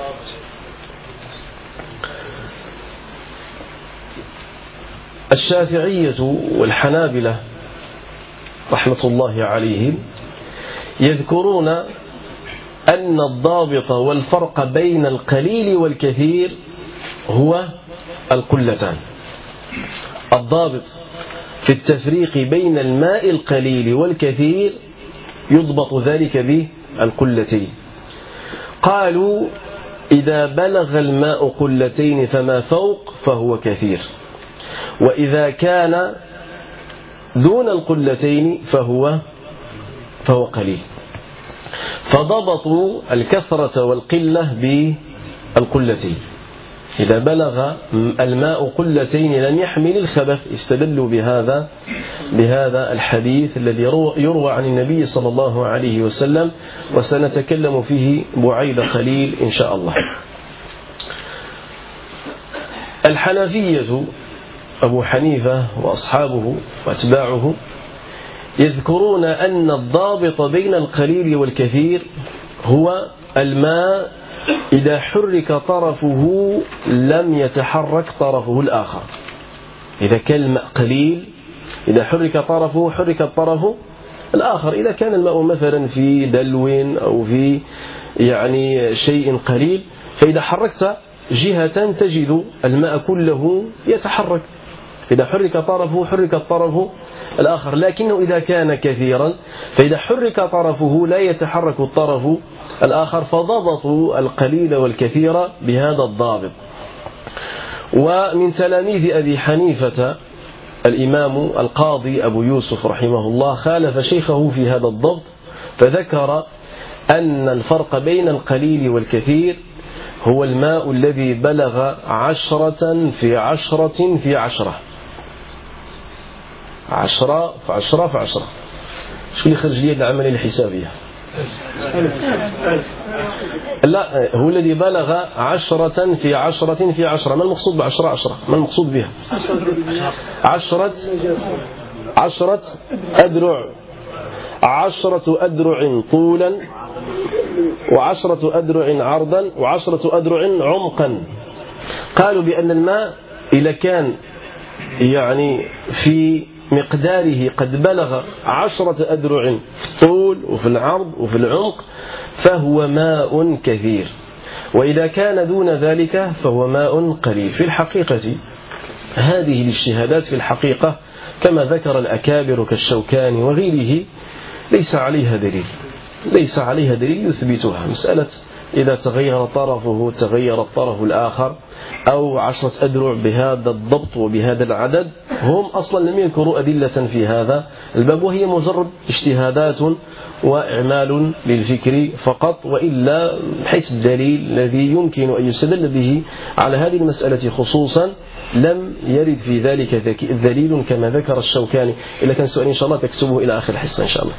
الشافعية والحنابلة رحمة الله عليهم يذكرون أن الضابط والفرق بين القليل والكثير هو القلتان. الضابط في التفريق بين الماء القليل والكثير يضبط ذلك بالقلتين. قالوا: إذا بلغ الماء قلتين فما فوق فهو كثير، وإذا كان دون القلتين فهو فهو قليل. فضبطوا الكثرة والقلة بالقلتين. إذا بلغ الماء قلتين لم يحمل الخبث، استدلوا بهذا بهذا الحديث الذي يروى عن النبي صلى الله عليه وسلم، وسنتكلم فيه بعيد قليل إن شاء الله. الحنفية أبو حنيفة وأصحابه وأتباعه يذكرون أن الضابط بين القليل والكثير هو الماء إذا حرك طرفه لم يتحرك طرفه الآخر. إذا كان الماء قليل إذا حرك طرفه حرك الطرف الآخر. إذا كان الماء مثلا في دلو أو في يعني شيء قليل فإذا حركت جهة تجد الماء كله يتحرك. إذا حرك طرفه حرك الطرف الآخر. لكنه إذا كان كثيرا فإذا حرك طرفه لا يتحرك الطرف الآخر. فضبطوا القليل والكثير بهذا الضابط. ومن تلاميذ أبي حنيفة الإمام القاضي أبو يوسف رحمه الله خالف شيخه في هذا الضبط فذكر أن الفرق بين القليل والكثير هو الماء الذي بلغ عشرة في عشرة في عشرة عشرة في عشرة في عشرة. شو اللي خرج لي العملية الحسابية؟ لا، هو الذي بلغ عشرة في عشرة في عشرة. ما المقصود بعشرة عشرة؟ ما المقصود بها؟ عشرة عشرة أدرع عشرة أدرع طولا وعشرة أدرع عرضا وعشرة أدرع عمقا. قالوا بأن الماء إذا كان يعني في مقداره قد بلغ عشرة أدرع في الطول وفي العرض وفي العمق فهو ماء كثير، وإذا كان دون ذلك فهو ماء قليل. في الحقيقة هذه الاجتهادات في الحقيقة كما ذكر الأكابر كالشوكاني وغيره ليس عليها دليل ليس عليها دليل يثبتها. مسألة إذا تغير طرفه تغير الطرف الآخر أو عشرة أدرع بهذا الضبط وبهذا العدد، هم أصلا لم يذكروا أدلة في هذا الباب، وهي مجرد اجتهادات وإعمال للفكر فقط، وإلا حيث الدليل الذي يمكن أن يستدل به على هذه المسألة خصوصا لم يرد في ذلك دليل كما ذكر الشوكاني. إلا كان سؤال إن شاء الله تكتبه إلى آخر الحصة إن شاء الله.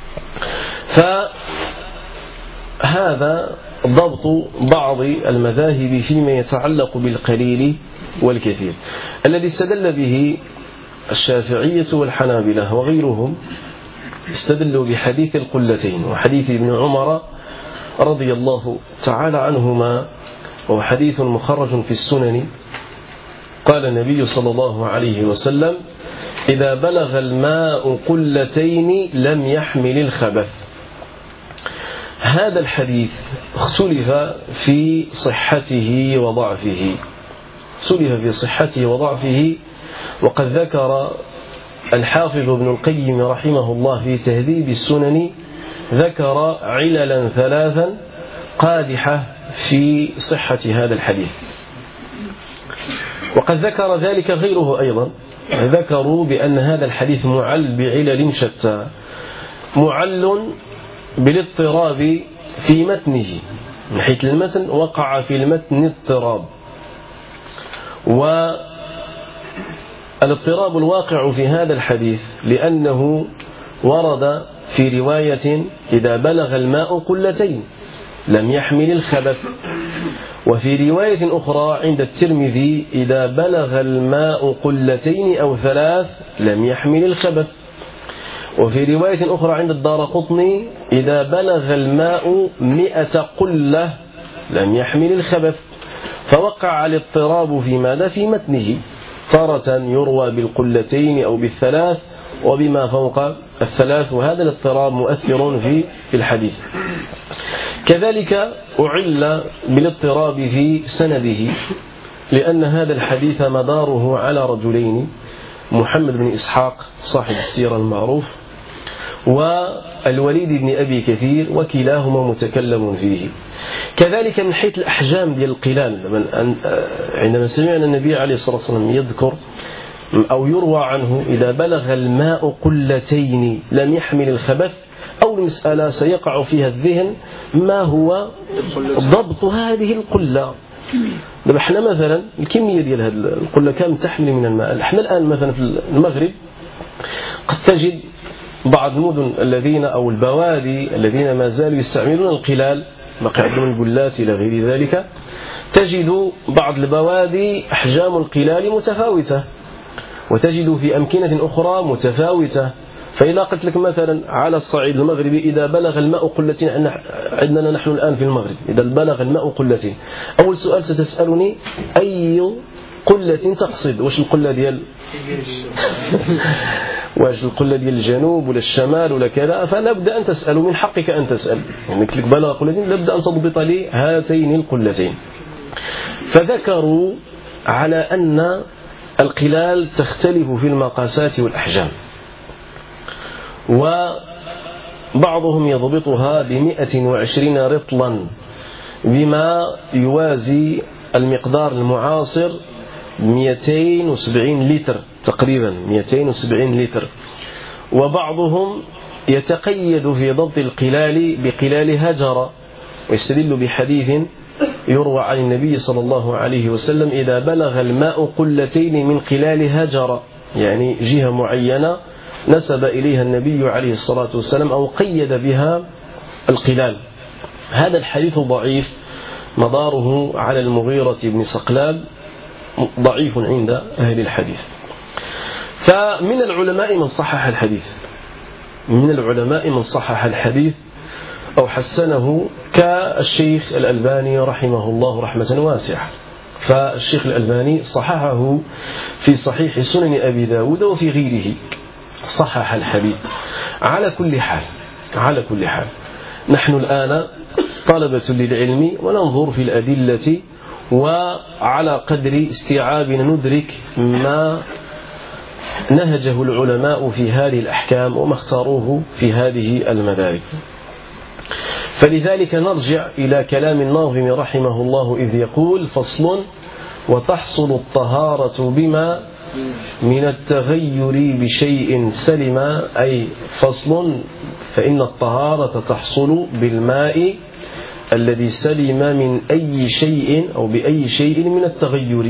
فهذا ضبط بعض المذاهب فيما يتعلق بالقليل والكثير. الذي استدل به الشافعية والحنابلة وغيرهم استدلوا بحديث القلتين وحديث ابن عمر رضي الله تعالى عنهما، وهو حديث مخرج في السنن. قال النبي صلى الله عليه وسلم: إذا بلغ الماء قلتين لم يحمل الخبث. هذا الحديث اختلف في صحته وضعفه اختلف في صحته وضعفه وقد ذكر الحافظ ابن القيم رحمه الله في تهذيب السنن ذكر عللا ثلاثا قادحة في صحة هذا الحديث، وقد ذكر ذلك غيره أيضا. ذكروا بأن هذا الحديث معل بعلل شتى، معل بالاضطراب في متنه، من حيث المتن وقع في المتن اضطراب، والاضطراب الواقع في هذا الحديث لأنه ورد في رواية: إذا بلغ الماء قلتين لم يحمل الخبث، وفي رواية أخرى عند الترمذي: إذا بلغ الماء قلتين أو ثلاث لم يحمل الخبث، وفي رواية أخرى عند الدارقطني: إذا بلغ الماء مئة قلة لم يحمل الخبث. فوقع الاضطراب في ماذا؟ في متنه، تارة يروى بالقلتين أو بالثلاث وبما فوق الثلاث، وهذا الاضطراب مؤثر في في الحديث. كذلك أعل بالاضطراب في سنده، لأن هذا الحديث مداره على رجلين: محمد بن إسحاق صاحب السيرة المعروف، والوليد بن أبي كثير، وكلاهما متكلم فيه. كذلك من حيث الأحجام ديال القلال، عندما سمعنا النبي عليه الصلاة والسلام يذكر أو يروى عنه: إذا بلغ الماء قلتين لم يحمل الخبث، أول مسألة سيقع فيها الذهن: ما هو ضبط هذه القلة؟ دابا حنا مثلا الكمية ديال هذه القلة كم تحمل من الماء؟ حنا الآن مثلا في المغرب قد تجد بعض المدن الذين أو البوادي الذين ما زالوا يستعملون القلال، بقي عندهم القلات إلى غير ذلك، تجد بعض البوادي أحجام القلال متفاوتة، وتجد في أمكنة أخرى متفاوتة. فإذا قلت لك مثلا على الصعيد المغربي إذا بلغ الماء قلتين، عندنا نحن الآن في المغرب إذا بلغ الماء قلتين، أول سؤال ستسألني أي قلة تقصد؟ واش القلة ديال واش القلة ديال الجنوب ولا الشمال ولا كذا؟ فلا بد أن تسأل، من حقك أن تسأل، يعني قلت لك بلغ قلتين لابد أن تضبط لي هاتين القلتين. فذكروا على أن القلال تختلف في المقاسات والأحجام، وبعضهم يضبطها بمئة وعشرين رطلا بما يوازي المقدار المعاصر مئتين وسبعين لتر تقريبا، مئتين وسبعين لتر. وبعضهم يتقيد في ضبط القلال بقلال هجر، ويستدل بحديث يروى عن النبي صلى الله عليه وسلم إذا بلغ الماء قلتين من قلال هجر، يعني جهة معينة نسب إليها النبي عليه الصلاة والسلام أو قيد بها القلال. هذا الحديث ضعيف، مداره على المغيرة بن صقلاب، ضعيف عند أهل الحديث. فمن العلماء من صحح الحديث، من العلماء من صحح الحديث أو حسنه كالشيخ الألباني رحمه الله رحمة واسعة. فالشيخ الألباني صححه في صحيح سنن أبي داود وفي غيره، صحح الحديث. على كل حال على كل حال نحن الآن طلبة للعلم وننظر في الأدلة، وعلى قدر استيعابنا ندرك ما نهجه العلماء في هذه الأحكام وما اختاروه في هذه المدارك. فلذلك نرجع إلى كلام الناظم رحمه الله إذ يقول: فصل: وتحصل الطهارة بما من التغير بشيء سلم. أي فصل، فإن الطهارة تحصل بالماء الذي سلم من أي شيء أو بأي شيء من التغير،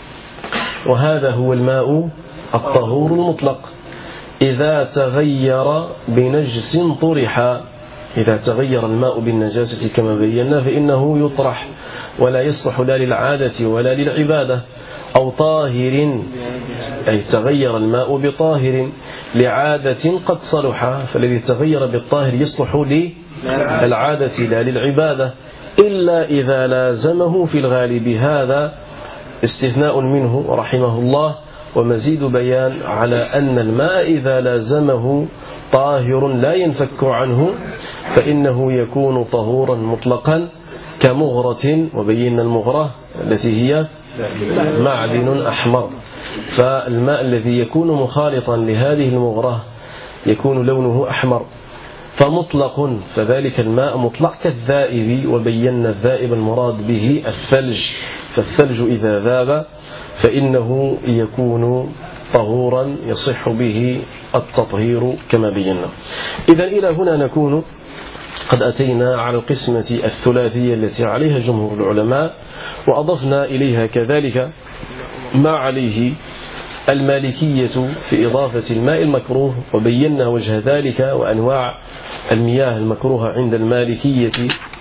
وهذا هو الماء الطهور المطلق. إذا تغير بنجس طرح، إذا تغير الماء بالنجاسة كما بينا فإنه يطرح، ولا يصلح لا للعادة ولا للعبادة. أو طاهر، أي تغير الماء بطاهر لعادة قد صلح، فالذي تغير بالطاهر يصلح للعادة لا للعبادة، إلا إذا لازمه في الغالب. هذا استثناء منه رحمه الله، ومزيد بيان على أن الماء إذا لازمه طاهر لا ينفك عنه فإنه يكون طهورا مطلقا كمغرة، وبينا المغرة التي هي معدن أحمر. فالماء الذي يكون مخالطا لهذه المغرة يكون لونه أحمر، فمطلق، فذلك الماء مطلق كالذائب. وبينا الذائب المراد به الثلج، فالثلج إذا ذاب فإنه يكون طهورا يصح به التطهير كما بينا. إذا إلى هنا نكون قد أتينا على القسمة الثلاثية التي عليها جمهور العلماء، وأضفنا إليها كذلك ما عليه المالكية في إضافة الماء المكروه، وبينا وجه ذلك وأنواع المياه المكروهة عند المالكية.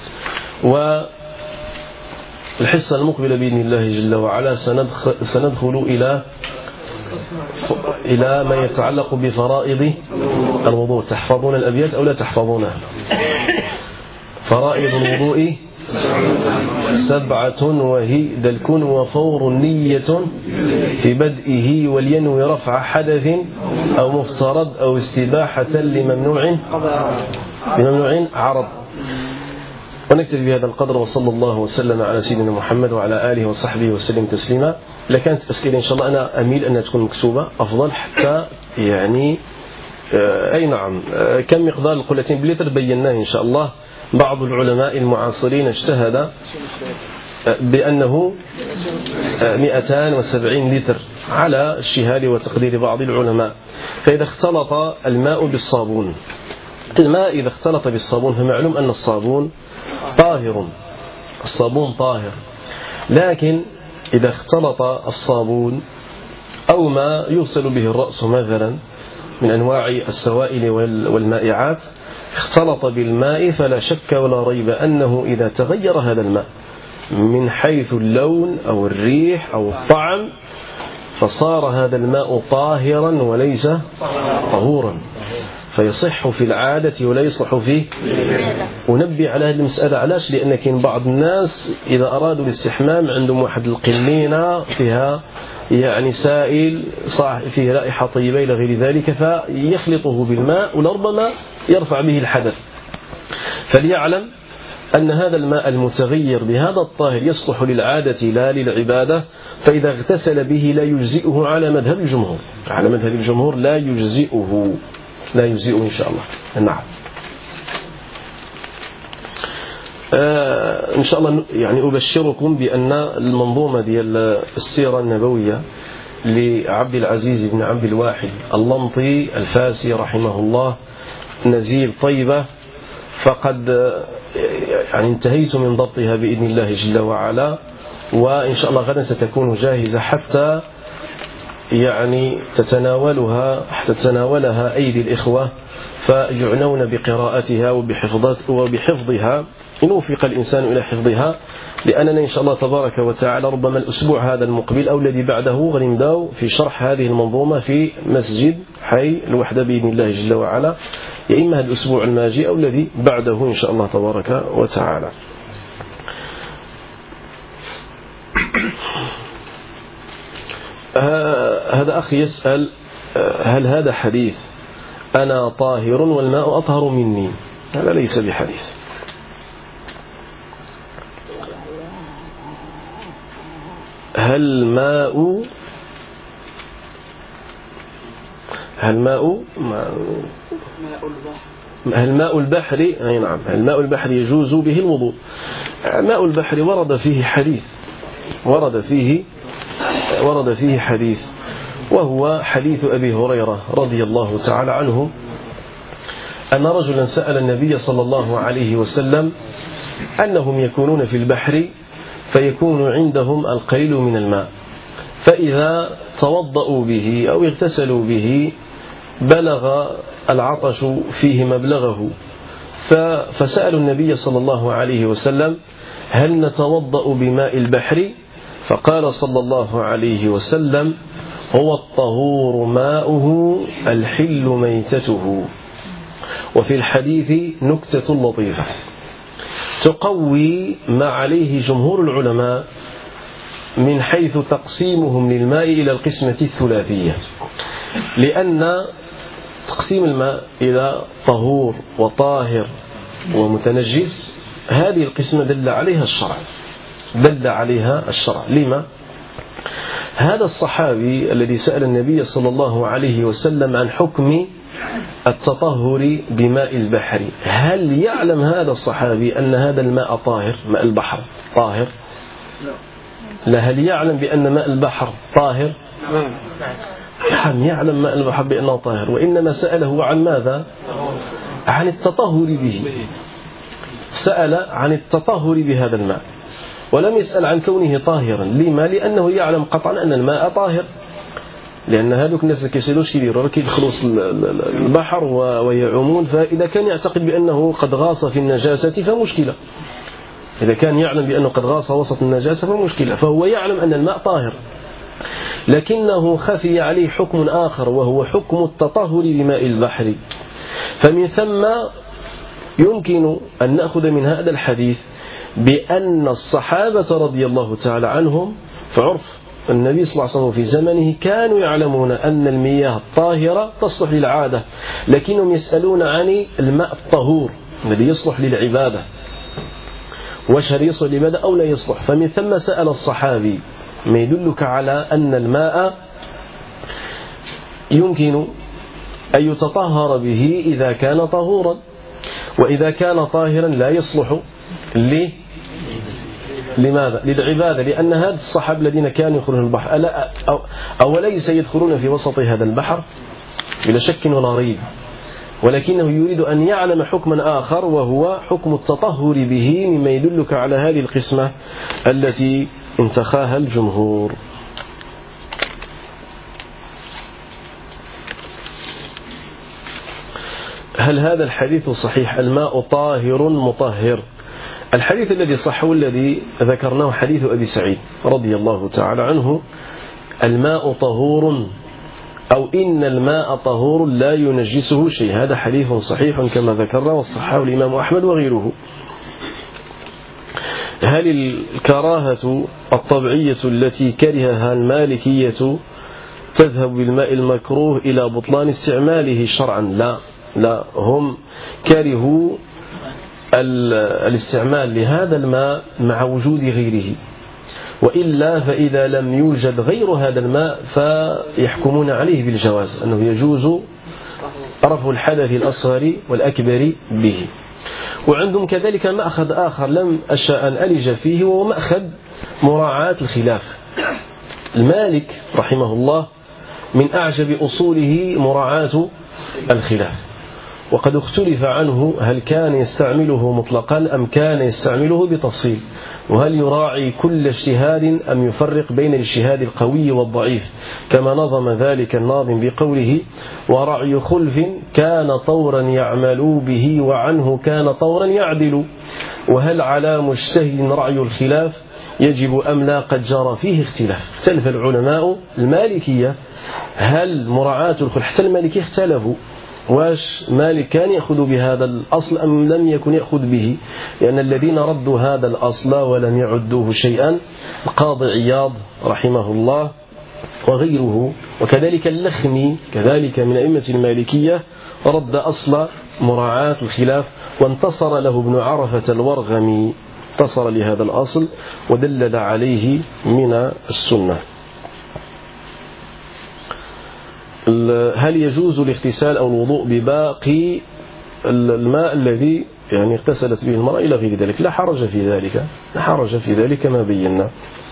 والحصة المقبلة بإذن الله جل وعلا سندخل إلى إلى ما يتعلق بفرائض الوضوء. تحفظون الأبيات أو لا تحفظونها؟ فرائض الوضوء سبعة، وهي دلك وفور نية في بدئه، ولينوي رفع حدث أو مفترض أو استباحة لممنوع لممنوع عرض. ونكتفي بهذا القدر، وصلى الله وسلم على سيدنا محمد وعلى آله وصحبه وسلم تسليما. لكانت أسئلة إن شاء الله أنا أميل أنها تكون مكتوبة أفضل، حتى يعني آه أي نعم آه كم مقدار القلتين بلتر بيناه إن شاء الله. بعض العلماء المعاصرين اجتهد آه بأنه آه مئتان وسبعين لتر على الشهاد وتقدير بعض العلماء. فإذا اختلط الماء بالصابون، الماء إذا اختلط بالصابون فمعلوم أن الصابون طاهر، الصابون طاهر، لكن إذا اختلط الصابون أو ما يوصل به الرأس مثلا من أنواع السوائل والمائعات اختلط بالماء، فلا شك ولا ريب أنه إذا تغير هذا الماء من حيث اللون أو الريح أو الطعم فصار هذا الماء طاهرا وليس طهورا. فيصح في العادة ولا يصلح فيه. ونبي على هذه المسألة. علاش؟ لأن كاين بعض الناس إذا أرادوا الاستحمام عندهم واحد القنينة فيها يعني سائل صح فيه رائحة طيبة إلى غير ذلك، فيخلطه بالماء ولربما يرفع به الحدث. فليعلم أن هذا الماء المتغير بهذا الطاهر يصلح للعادة لا للعبادة، فإذا اغتسل به لا يجزئه على مذهب الجمهور. على مذهب الجمهور لا يجزئه، لا يجزئه إن شاء الله. نعم. آه إن شاء الله يعني أبشركم بأن المنظومة ديال السيرة النبوية لعبد العزيز بن عبد الواحد اللمطي الفاسي رحمه الله نزيل طيبة، فقد يعني انتهيت من ضبطها بإذن الله جل وعلا، وإن شاء الله غدا ستكون جاهزة حتى يعني تتناولها حتى تتناولها أيدي الإخوة فيعنون بقراءتها وبحفظها إن وفق الإنسان إلى حفظها، لأننا إن شاء الله تبارك وتعالى ربما الأسبوع هذا المقبل أو الذي بعده غنبداو في شرح هذه المنظومة في مسجد حي الوحدة بإذن الله جل وعلا، يا إما هذا الأسبوع الماجي أو الذي بعده إن شاء الله تبارك وتعالى. هذا أخي يسأل هل هذا حديث أنا طاهر والماء أطهر مني؟ هذا ليس بحديث. هل ماء هل ماء هل ماء البحر أي نعم هل ماء البحر يجوز به الوضوء؟ ماء البحر ورد فيه حديث ورد فيه ورد فيه حديث وهو حديث أبي هريرة رضي الله تعالى عنه أن رجلا سأل النبي صلى الله عليه وسلم أنهم يكونون في البحر فيكون عندهم القليل من الماء، فإذا توضأوا به أو اغتسلوا به بلغ العطش فيه مبلغه، فسألوا النبي صلى الله عليه وسلم هل نتوضأ بماء البحر؟ فقال صلى الله عليه وسلم هو الطهور ماؤه الحل ميتته. وفي الحديث نكتة لطيفة تقوي ما عليه جمهور العلماء من حيث تقسيمهم للماء إلى القسمة الثلاثية، لأن تقسيم الماء إلى طهور وطاهر ومتنجس هذه القسمة دل عليها الشرع دل عليها الشرع لما؟ هذا الصحابي الذي سأل النبي صلى الله عليه وسلم عن حكم التطهر بماء البحر، هل يعلم هذا الصحابي أن هذا الماء طاهر؟ ماء البحر طاهر؟ لا. هل يعلم بأن ماء البحر طاهر؟ نعم يعلم ماء البحر بأنه طاهر، وإنما سأله عن ماذا؟ عن التطهر به. سأل عن التطهر بهذا الماء ولم يسأل عن كونه طاهرا. لما؟ لأنه يعلم قطعا أن الماء طاهر، لأن هذوك الناس اللي كيسيلوش كيديروا كيدخلوا البحر ويعومون، فإذا كان يعتقد بأنه قد غاص في النجاسة فمشكلة، إذا كان يعلم بأنه قد غاص وسط النجاسة فمشكلة، فهو يعلم أن الماء طاهر، لكنه خفي عليه حكم آخر وهو حكم التطهر بماء البحر. فمن ثم يمكن أن نأخذ من هذا الحديث بأن الصحابة رضي الله تعالى عنهم في عرف النبي صلى الله عليه وسلم في زمنه كانوا يعلمون أن المياه الطاهرة تصلح للعادة، لكنهم يسألون عن الماء الطهور الذي يصلح للعبادة، واش هل يصلح للعبادة أو لا يصلح. فمن ثم سأل الصحابي، ما يدلك على أن الماء يمكن أن يتطهر به إذا كان طهورا، وإذا كان طاهرا لا يصلح ليه؟ لماذا؟ للعبادة، لأن هذا الصحابة الذين كانوا يدخلون البحر ألا أو أوليس يدخلون في وسط هذا البحر بلا شك ولا ريب، ولكنه يريد أن يعلم حكما آخر وهو حكم التطهر به، مما يدلك على هذه القسمة التي انتخاها الجمهور. هل هذا الحديث صحيح؟ الماء طاهر مطهر. الحديث الذي صح والذي ذكرناه حديث أبي سعيد رضي الله تعالى عنه، الماء طهور أو إن الماء طهور لا ينجسه شيء. هذا حديث صحيح كما ذكرنا والصححه الإمام أحمد وغيره. هل الكراهة الطبيعية التي كرهها المالكية تذهب بالماء المكروه إلى بطلان استعماله شرعا؟ لا لا، هم كرهوا الاستعمال لهذا الماء مع وجود غيره، وإلا فإذا لم يوجد غير هذا الماء فيحكمون عليه بالجواز، أنه يجوز رفع الحدث الأصغر والأكبر به. وعندهم كذلك مأخذ آخر لم أشاء أن ألج فيه، وهو مأخذ مراعاة الخلاف. المالك رحمه الله من أعجب أصوله مراعاة الخلاف، وقد اختلف عنه هل كان يستعمله مطلقا أم كان يستعمله بتفصيل، وهل يراعي كل اجتهاد أم يفرق بين الاجتهاد القوي والضعيف، كما نظم ذلك الناظم بقوله: ورعي خلف كان طورا يعمل به وعنه كان طورا يعدل، وهل على مجتهد رعي الخلاف يجب أم لا قد جرى فيه اختلاف. اختلف العلماء المالكية هل مراعاة الخلف، حتى المالكية اختلفوا واش مالك كان يأخذ بهذا الأصل أم لم يكن يأخذ به، لأن الذين ردوا هذا الأصل ولم يعدوه شيئا القاضي عياض رحمه الله وغيره، وكذلك اللخمي كذلك من أئمة المالكية رد أصل مراعاة الخلاف، وانتصر له ابن عرفة الورغمي، انتصر لهذا الأصل ودلل عليه من السنة. هل يجوز الاغتسال أو الوضوء بباقي الماء الذي يعني اغتسلت به المرأة إلى غير ذلك؟ لا حرج في ذلك، لا حرج في ذلك كما بينا.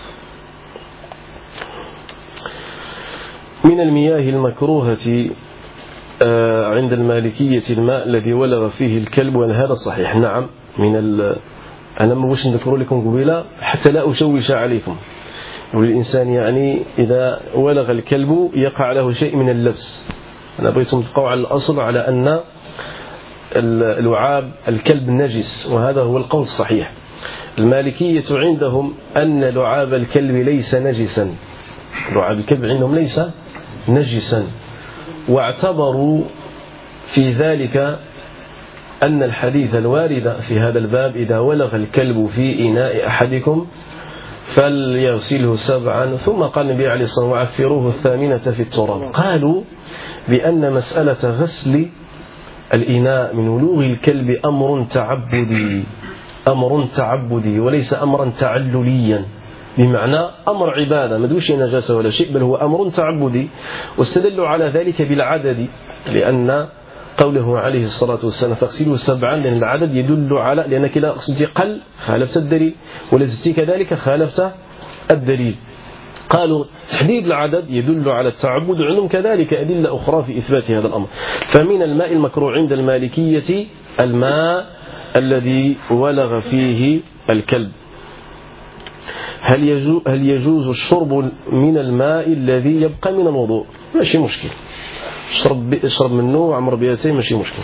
من المياه المكروهة عند المالكية الماء الذي ولغ فيه الكلب، وأن هذا صحيح. نعم، من ال... أنا ما بغيتش نذكر لكم قبيلة حتى لا أشوش عليكم. والإنسان يعني إذا ولغ الكلب يقع له شيء من اللبس. أنا بغيتم تبقوا على الأصل على أن اللعاب الكلب نجس، وهذا هو القول الصحيح. المالكية عندهم أن لعاب الكلب ليس نجسا، لعاب الكلب عندهم ليس نجسا، واعتبروا في ذلك أن الحديث الوارد في هذا الباب: إذا ولغ الكلب في إناء أحدكم فليغسله سبعا، ثم قال النبي عليه الصلاة والسلام: وعفروه الثامنة في التراب. قالوا بأن مسألة غسل الإناء من ولوغ الكلب أمر تعبدي، أمر تعبدي وليس أمرا تعلليا، بمعنى أمر عبادة ما دوش نجاسة ولا شيء، بل هو أمر تعبدي. واستدلوا على ذلك بالعدد، لأن قوله عليه الصلاة والسلام فاغسلوا سبعا، لأن العدد يدل على، لأنك إذا غسلت قل خالفت الدليل، ولا زدت كذلك خالفت الدليل. قالوا تحديد العدد يدل على التعبد، عندهم كذلك أدلة أخرى في إثبات هذا الأمر. فمن الماء المكروه عند المالكية الماء الذي ولغ فيه الكلب. هل يجوز, هل يجوز الشرب من الماء الذي يبقى من الوضوء؟ ماشي مشكل، اشرب اشرب منه وعمر بيتين ماشي مشكل.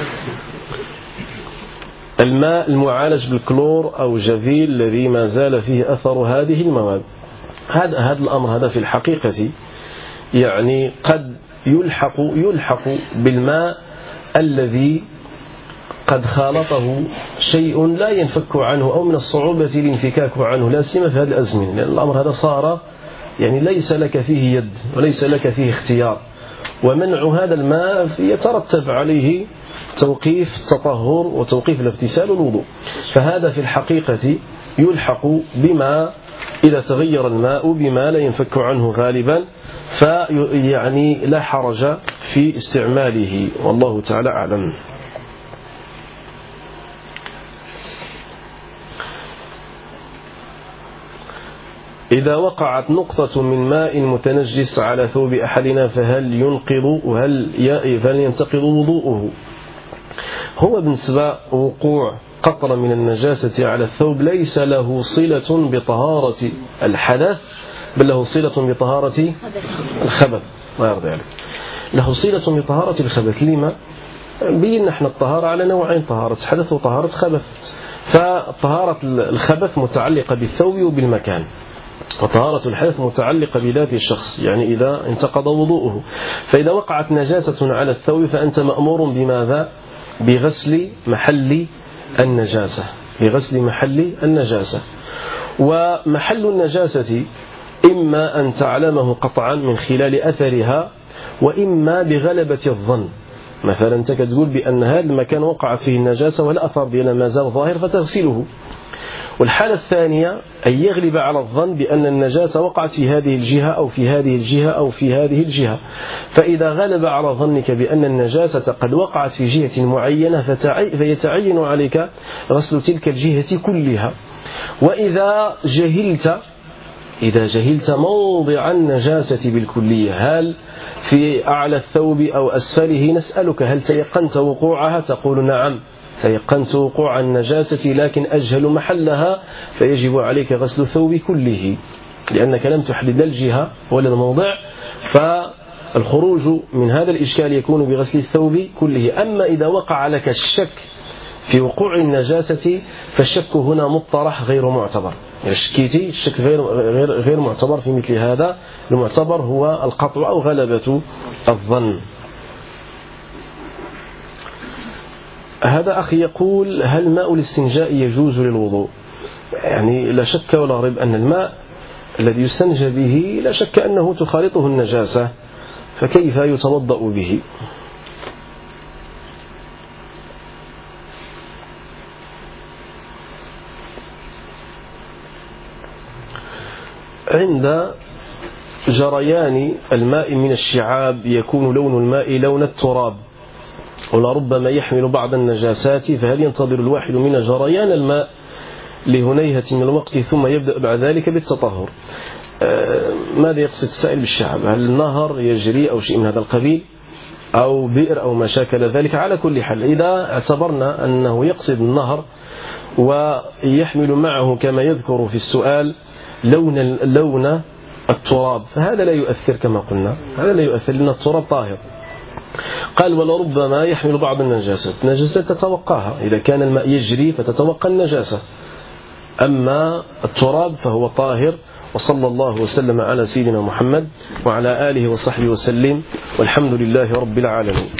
الماء المعالج بالكلور أو جافيل الذي ما زال فيه أثر هذه المواد، هذا هذا الأمر هذا في الحقيقة يعني قد يلحق يلحق بالماء الذي قد خالطه شيء لا ينفك عنه أو من الصعوبة الانفكاك عنه، لا سيما في هذه الأزمنة، لأن الأمر هذا صار يعني ليس لك فيه يد وليس لك فيه اختيار، ومنع هذا الماء يترتب عليه توقيف التطهر وتوقيف الاغتسال والوضوء. فهذا في الحقيقة يلحق بما إذا تغير الماء بما لا ينفك عنه غالبا، فيعني لا حرج في استعماله، والله تعالى أعلم. إذا وقعت نقطة من ماء متنجس على ثوب أحدنا فهل ينقض وهل ينتقض وضوءه؟ هو بالنسبة وقوع قطرة من النجاسة على الثوب ليس له صلة بطهارة الحدث، بل له صلة بطهارة الخبث، ما يرضي عليك، له صلة بطهارة الخبث. لما؟ بينا احنا الطهارة على نوعين: طهارة حدث وطهارة خبث. فطهارة الخبث متعلقة بالثوب وبالمكان، وطهارة الحدث متعلقة بذات الشخص، يعني إذا انتقض وضوءه. فإذا وقعت نجاسة على الثوب فأنت مأمور بماذا؟ بغسل محل النجاسة، بغسل محل النجاسة. ومحل النجاسة إما أن تعلمه قطعا من خلال أثرها، وإما بغلبة الظن. مثلا أنت تقول بأن هذا المكان وقعت فيه النجاسة والأثر ديالها ما زال ظاهر فتغسله. والحالة الثانية أن يغلب على الظن بأن النجاسة وقعت في هذه الجهة أو في هذه الجهة أو في هذه الجهة. فإذا غلب على ظنك بأن النجاسة قد وقعت في جهة معينة فيتعين عليك غسل تلك الجهة كلها. وإذا جهلت إذا جهلت موضع النجاسة بالكلية، هل في أعلى الثوب أو أسفله، نسألك هل تيقنت وقوعها؟ تقول نعم تيقنت وقوع النجاسة لكن أجهل محلها، فيجب عليك غسل الثوب كله لأنك لم تحدد الجهة ولا الموضع، فالخروج من هذا الإشكال يكون بغسل الثوب كله. أما إذا وقع لك الشك في وقوع النجاسة فالشك هنا مطرح غير معتبر، يعني شكيتي الشك غير غير غير معتبر في مثل هذا. المعتبر هو القطع أو غلبة الظن. هذا أخي يقول هل ماء الاستنجاء يجوز للوضوء؟ يعني لا شك ولا ريب أن الماء الذي يستنجى به لا شك أنه تخالطه النجاسة، فكيف يتوضأ به؟ عند جريان الماء من الشعاب يكون لون الماء لون التراب، ولربما يحمل بعض النجاسات، فهل ينتظر الواحد من جريان الماء لهنيهة من الوقت ثم يبدأ بعد ذلك بالتطهر؟ آه ماذا يقصد السائل بالشعاب؟ هل النهر يجري أو شيء من هذا القبيل أو بئر أو ما شاكل ذلك؟ على كل حال إذا اعتبرنا أنه يقصد النهر ويحمل معه كما يذكر في السؤال لون لون التراب فهذا لا يؤثر كما قلنا، هذا لا يؤثر لأن التراب طاهر. قال ولربما يحمل بعض النجاسات، النجاسات تتوقاها، إذا كان الماء يجري فتتوقى النجاسة، أما التراب فهو طاهر. وصلى الله وسلم على سيدنا محمد وعلى آله وصحبه وسلم، والحمد لله رب العالمين.